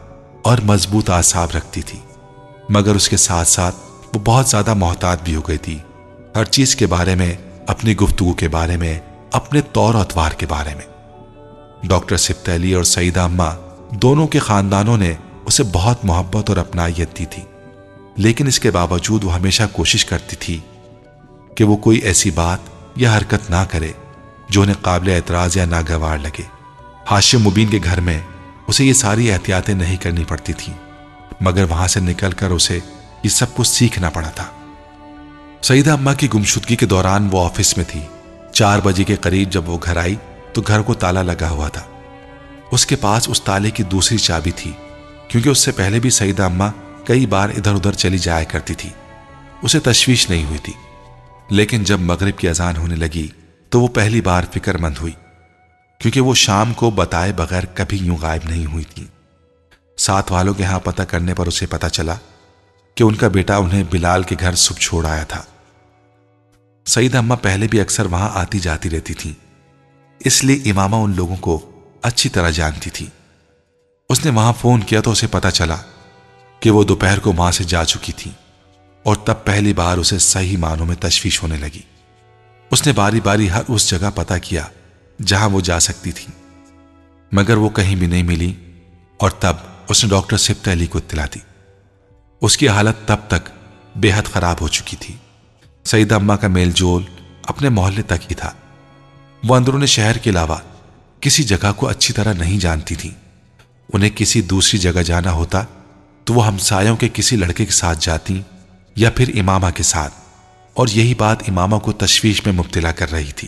اور مضبوط اعصاب رکھتی تھی، مگر اس کے ساتھ ساتھ وہ بہت زیادہ محتاط بھی ہو گئی تھی، ہر چیز کے بارے میں، اپنی گفتگو کے بارے میں، اپنے طور و اتوار کے بارے میں۔ ڈاکٹر سبتیلی اور سعیدہ اماں دونوں کے خاندانوں نے اسے بہت محبت اور اپنائیت دی تھی، لیکن اس کے باوجود وہ ہمیشہ کوشش کرتی تھی کہ وہ کوئی ایسی بات یا حرکت نہ کرے جو انہیں قابل اعتراض یا ناگوار لگے۔ ہاشم مبین کے گھر میں اسے یہ ساری احتیاطیں نہیں کرنی پڑتی تھیں، مگر وہاں سے نکل کر اسے یہ سب کچھ سیکھنا پڑا تھا۔ سعیدہ اماں کی گمشدگی کے دوران وہ آفس میں تھی۔ چار بجے کے قریب جب وہ گھر آئی تو گھر کو تالا لگا ہوا تھا۔ اس کے پاس اس تالے کی دوسری چابی تھی، کیونکہ اس سے پہلے بھی سعیدہ اماں کئی بار ادھر ادھر چلی جایا کرتی تھی۔ اسے تشویش نہیں ہوئی تھی، لیکن جب مغرب کی اذان ہونے لگی تو وہ پہلی بار فکر مند ہوئی، کیونکہ وہ شام کو بتائے بغیر کبھی یوں غائب نہیں ہوئی تھی۔ ساتھ والوں کے ہاں پتہ کرنے پر اسے پتہ چلا کہ ان کا بیٹا انہیں بلال کے گھر صبح چھوڑ آیا تھا۔ سعیدہ اماں پہلے بھی اکثر وہاں آتی جاتی رہتی تھیں، اس لیے امامہ ان لوگوں کو اچھی طرح جانتی تھی۔ اس نے وہاں فون کیا تو اسے پتہ چلا کہ وہ دوپہر کو وہاں سے جا چکی تھی، اور تب پہلی بار اسے صحیح معنوں میں تشویش ہونے لگی۔ اس نے باری باری ہر اس جگہ پتہ کیا جہاں وہ جا سکتی تھی، مگر وہ کہیں بھی نہیں ملی، اور تب اس نے ڈاکٹر سبتیلی کو اطلاع دی۔ اس کی حالت تب تک بے حد خراب ہو چکی تھی۔ سعیدہ اماں کا میل جول اپنے محلے تک ہی تھا۔ وہ اندرون شہر کے علاوہ کسی جگہ کو اچھی طرح نہیں جانتی تھی۔ انہیں کسی دوسری جگہ جانا ہوتا تو وہ ہمسایوں کے کسی لڑکے کے ساتھ جاتی یا پھر امامہ کے ساتھ، اور یہی بات امامہ کو تشویش میں مبتلا کر رہی تھی۔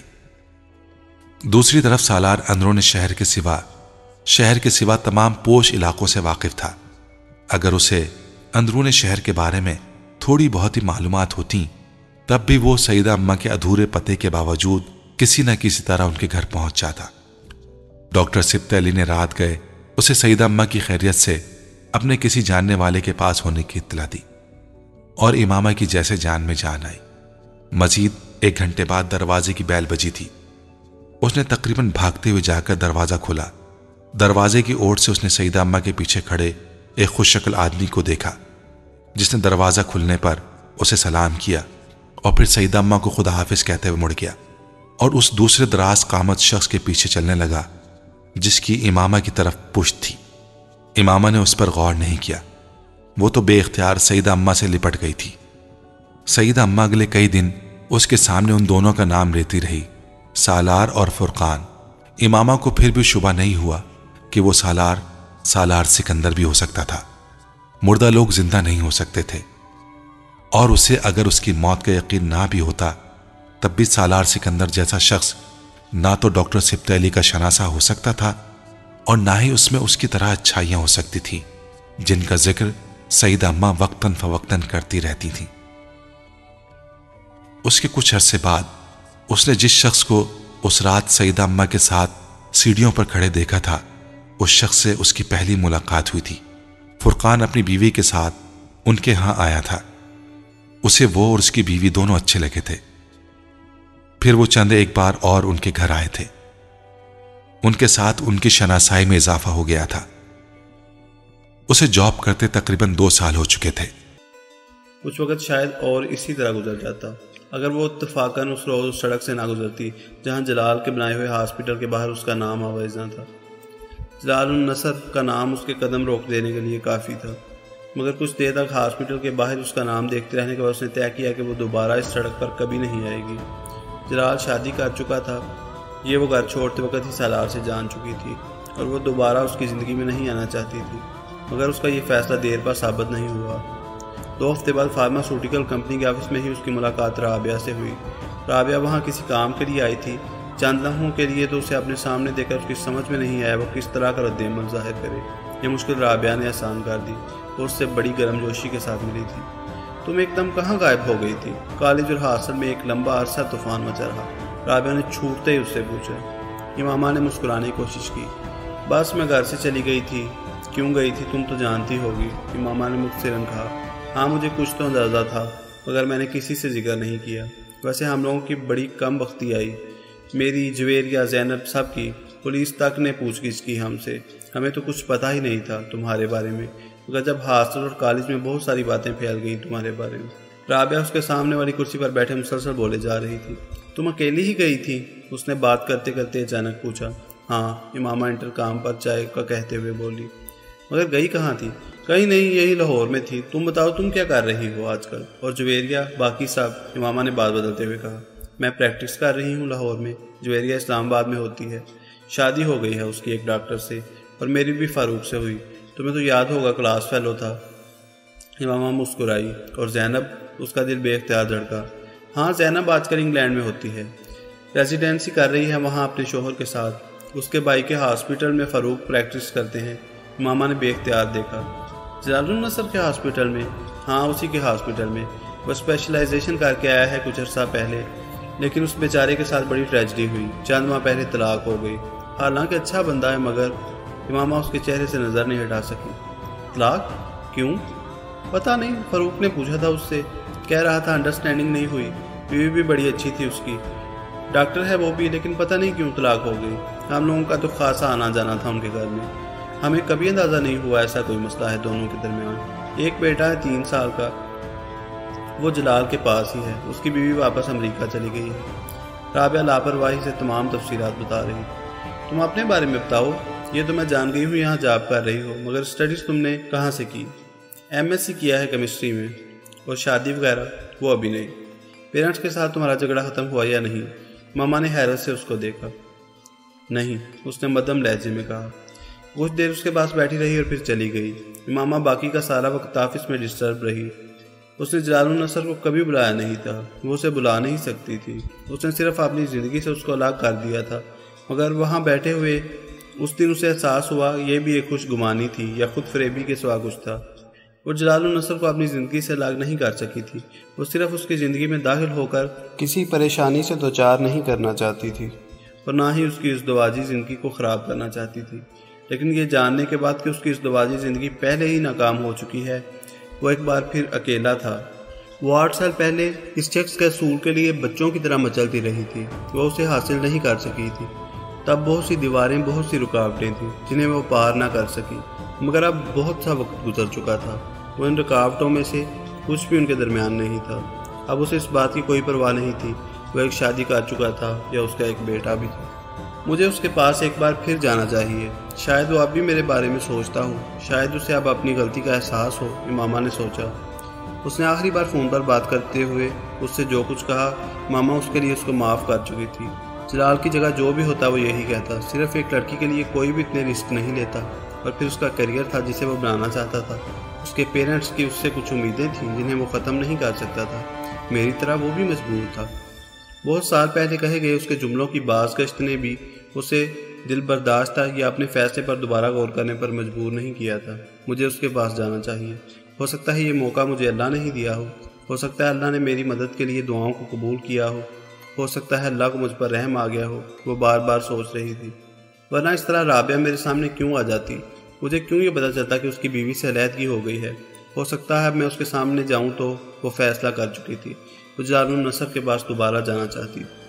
دوسری طرف سالار اندرون شہر کے سوا شہر کے سوا تمام پوش علاقوں سے واقف تھا۔ اگر اسے اندرون شہر کے بارے میں تھوڑی بہت ہی معلومات ہوتی تب بھی وہ سعیدہ اماں کے ادھورے پتے کے باوجود کسی نہ کسی طرح ان کے گھر پہنچ جاتا۔ ڈاکٹر سبتیلی نے رات گئے اسے سعیدہ اماں کی خیریت سے اپنے کسی جاننے والے کے پاس ہونے کی اطلاع دی، اور امامہ کی جیسے جان میں جان آئی۔ مزید ایک گھنٹے بعد دروازے کی بیل بجی تھی۔ اس نے تقریباً بھاگتے ہوئے جا کر دروازہ کھولا۔ دروازے کی اوٹ سے اس نے سعیدہ اماں کے پیچھے کھڑے ایک خوش شکل آدمی کو دیکھا، جس نے دروازہ کھلنے پر اسے سلام کیا اور پھر سعیدہ اماں کو خدا حافظ کہتے ہوئے مڑ گیا اور اس دوسرے دراز قامت شخص کے پیچھے چلنے لگا جس کی امامہ کی طرف پشت تھی۔ امامہ نے اس پر غور نہیں کیا، وہ تو بے اختیار سعیدہ اماں سے لپٹ گئی تھی۔ سعیدہ اماں اگلے کئی دن اس کے سامنے ان دونوں کا نام لیتی رہی، سالار اور فرقان۔ امامہ کو پھر بھی شبہ نہیں ہوا کہ وہ سالار سالار سکندر بھی ہو سکتا تھا۔ مردہ لوگ زندہ نہیں ہو سکتے تھے، اور اسے اگر اس کی موت کا یقین نہ بھی ہوتا تب بھی سالار سکندر جیسا شخص نہ تو ڈاکٹر سبتیلی کا شناسہ ہو سکتا تھا اور نہ ہی اس میں اس کی طرح اچھائیاں ہو سکتی تھیں جن کا ذکر سعیدہ اماں وقتاً فوقتاً کرتی رہتی تھیں۔ اس کے کچھ عرصے بعد اس نے جس شخص کو اس رات سعیدہ اماں کے ساتھ سیڑھیوں پر کھڑے دیکھا تھا، اس شخص سے اس کی پہلی ملاقات ہوئی تھی۔ فرقان اپنی بیوی کے ساتھ ان کے ہاں آیا تھا۔ اسے وہ اور اس کی بیوی دونوں اچھے لگے تھے۔ پھر وہ چند ایک بار اور ان کے گھر آئے تھے۔ ان کے ساتھ ان کی شناسائی میں اضافہ ہو گیا تھا۔ اسے جاب کرتے تقریباً دو سال ہو چکے تھے۔ کچھ وقت شاید اور اسی طرح گزر جاتا اگر وہ اتفاقاً اس روز اس سڑک سے نہ گزرتی جہاں جلال کے بنائے ہوئے ہاسپٹل کے باہر اس کا نام آویزاں تھا۔ جلال النصر کا نام اس کے قدم روک دینے کے لیے کافی تھا، مگر کچھ دیر تک ہاسپٹل کے باہر اس کا نام دیکھتے رہنے کے بعد اس نے طے کیا کہ وہ دوبارہ اس سڑک پر کبھی نہیں آئے گی۔ جلال شادی کر چکا تھا، یہ وہ گھر چھوڑتے وقت ہی سالار سے جان چکی تھی اور وہ دوبارہ اس کی زندگی میں نہیں آنا چاہتی تھی، مگر اس کا یہ فیصلہ دیر پر ثابت نہیں ہوا۔ دو ہفتے بعد فارماسیوٹیکل کمپنی کے آفس میں ہی اس کی ملاقات رابعہ سے ہوئی۔ رابعہ وہاں کسی کام کے لیے آئی تھی۔ چند لمحوں کے لیے تو اسے اپنے سامنے دیکھ کر اس کی سمجھ میں نہیں آیا وہ کس طرح کا رد عمل ظاہر کرے۔ یہ مشکل رابعہ نے آسان کر دی اور اس سے بڑی گرم جوشی کے ساتھ ملی تھی۔ تم ایک دم کہاں غائب ہو گئی تھی؟ کالج اور ہاسٹل میں ایک لمبا عرصہ طوفان مچا رہا، رابعہ نے چھوٹتے ہی اس سے پوچھا۔ امامہ نے مسکرانے کی کوشش کی۔ بس میں گھر سے چلی گئی تھی۔ کیوں گئی تھی تم تو جانتی ہوگی، امامہ نے مختصراً کہا۔ ہاں مجھے کچھ تو اندازہ تھا مگر میں نے کسی سے ذکر نہیں کیا۔ ویسے ہم لوگوں کی بڑی کم بختی آئی، میری، جویریہ، زینب، سب کی۔ پولیس تک نے پوچھ گچھ کی ہم سے، ہمیں تو کچھ پتہ ہی نہیں تھا تمہارے بارے میں، مگر جب ہاسٹل اور کالج میں بہت ساری باتیں پھیل گئیں تمہارے بارے میں۔ رابعہ اس کے سامنے والی کرسی پر بیٹھے مسلسل بولے جا رہی تھی۔ تم اکیلی ہی گئی تھی؟ اس نے بات کرتے کرتے اچانک پوچھا۔ ہاں، امامہ انٹرکام پر چائے کا کہتے ہوئے بولی۔ مگر گئی کہاں تھی؟ کہیں نہیں، یہی لاہور میں تھی۔ تم بتاؤ تم کیا کر رہی ہو آج کل؟ اور جویریہ، باقی سب؟ امامہ نے بات بدلتے ہوئے کہا۔ میں پریکٹس کر رہی ہوں لاہور میں، جویریہ اسلام آباد میں ہوتی ہے، شادی ہو گئی ہے اس کی ایک ڈاکٹر سے، اور میری بھی فاروق سے ہوئی، تمہیں تو یاد ہوگا کلاس فیلو تھا۔ امامہ مسکرائی، اور زینب؟ اس کا دل بے اختیار دھڑکا۔ ہاں، زینب آج کل انگلینڈ میں ہوتی ہے، ریزیڈنسی کر رہی ہے وہاں اپنے شوہر کے ساتھ، اس کے بھائی کے ہاسپٹل میں فاروق پریکٹس کرتے ہیں۔ امامہ نے بے اختیار دیکھا۔ جلال النصر کے ہاسپٹل میں؟ ہاں، اسی کے ہاسپٹل میں، وہ اسپیشلائزیشن کر کے آیا ہے کچھ عرصہ پہلے، لیکن اس بیچارے کے ساتھ بڑی ٹریجڈی ہوئی، چند ماہ پہلے طلاق ہو گئی، حالانکہ اچھا بندہ ہے مگر… امامہ اس کے چہرے سے نظر نہیں ہٹا سکی۔ طلاق؟ کیوں؟ پتہ نہیں، فاروق نے پوچھا تھا اس سے، کہہ رہا تھا انڈرسٹینڈنگ نہیں ہوئی، بیوی بھی بڑی اچھی تھی اس کی، ڈاکٹر ہے وہ بھی، لیکن پتہ نہیں کیوں طلاق ہو گئی۔ ہم لوگوں کا تو خاصا آنا جانا تھا ان کے گھر میں، ہمیں کبھی اندازہ نہیں ہوا ایسا کوئی مسئلہ ہے دونوں کے درمیان۔ ایک بیٹا ہے تین سال کا، وہ جلال کے پاس ہی ہے، اس کی بیوی واپس امریکہ چلی گئی ہے۔ رابعہ لاپرواہی سے تمام تفصیلات بتا رہی۔ تم اپنے بارے میں بتاؤ، یہ تو میں جان گئی ہوں یہاں جاب کر رہی ہو، مگر اسٹڈیز تم نے کہاں سے کی؟ ایم ایس سی کیا ہے کیمسٹری میں، اور شادی وغیرہ؟ وہ ابھی نہیں۔ پیرنٹس کے ساتھ تمہارا جھگڑا ختم ہوا یا نہیں؟ ماما نے حیرت سے اس کو دیکھا۔ نہیں، اس نے مدھم لہجے میں کہا۔ کچھ دیر اس کے پاس بیٹھی رہی اور پھر چلی گئی۔ امامہ باقی کا سارا وقت آفس میں ڈسٹرب رہی۔ اس نے جلال النصر کو کبھی بلایا نہیں تھا، وہ اسے بلا نہیں سکتی تھی، اس نے صرف اپنی زندگی سے اس کو الگ کر دیا تھا، مگر وہاں بیٹھے ہوئے اس دن اسے احساس ہوا یہ بھی ایک خوش گمانی تھی یا خود فریبی کے سوا کچھ تھا۔ وہ جلال النصر کو اپنی زندگی سے الگ نہیں کر سکی تھی، وہ صرف اس کی زندگی میں داخل ہو کر کسی پریشانی سے دوچار نہیں کرنا چاہتی تھی، اور نہ ہی اس کی ازدواجی زندگی کو خراب کرنا چاہتی تھی۔ لیکن یہ جاننے کے بعد کہ اس کی ازدواجی زندگی پہلے ہی ناکام ہو چکی ہے، وہ ایک بار پھر اکیلا تھا۔ وہ آٹھ سال پہلے اس شخص کے اصول کے لیے بچوں کی طرح مچلتی رہی تھی، وہ اسے حاصل نہیں کر سکی تھی۔ تب بہت سی دیواریں، بہت سی رکاوٹیں تھیں جنہیں وہ پار نہ کر سکی، مگر اب بہت سا وقت گزر چکا تھا، وہ ان رکاوٹوں میں سے کچھ بھی ان کے درمیان نہیں تھا۔ اب اسے اس بات کی کوئی پرواہ نہیں تھی وہ ایک شادی کر چکا تھا یا اس کا ایک بیٹا بھی تھا۔ مجھے اس کے پاس ایک بار پھر جانا چاہیے، شاید وہ اب بھی میرے بارے میں سوچتا ہوں، شاید اسے اب اپنی غلطی کا احساس ہو، امامہ نے سوچا۔ اس نے آخری بار فون پر بات کرتے ہوئے اس سے جو کچھ کہا، ماما اس کے لیے اس کو معاف کر چکی تھی۔ جلال کی جگہ جو بھی ہوتا وہ یہی کہتا، صرف ایک لڑکی کے لیے کوئی بھی اتنے رسک نہیں لیتا، اور پھر اس کا کیریئر تھا جسے وہ بنانا چاہتا تھا، اس کے پیرنٹس کی اس سے کچھ امیدیں تھیں جنہیں وہ ختم نہیں کر سکتا تھا، میری طرح وہ بھی مجبور تھا۔ بہت سال پہلے کہے گئے اس کے جملوں کی بعض گشت نے بھی اسے دل برداشت یا اپنے فیصلے پر دوبارہ غور کرنے پر مجبور نہیں کیا تھا۔ مجھے اس کے پاس جانا چاہیے، ہو سکتا ہے یہ موقع مجھے اللہ نے ہی دیا ہو، ہو سکتا ہے اللہ نے میری مدد کے لیے دعاؤں کو قبول کیا ہو، ہو سکتا ہے اللہ کو مجھ پر رحم آ گیا ہو، وہ بار بار سوچ رہی تھی۔ ورنہ اس طرح رابعہ میرے سامنے کیوں آ جاتی؟ مجھے کیوں یہ پتہ چلتا کہ اس کی بیوی سے علیحدگی ہو گئی ہے؟ ہو سکتا ہے اب میں اس کے سامنے جاؤں تو وہ فیصلہ کر چکی تھی، وہ جلال النصر کے پاس دوبارہ جانا چاہتی۔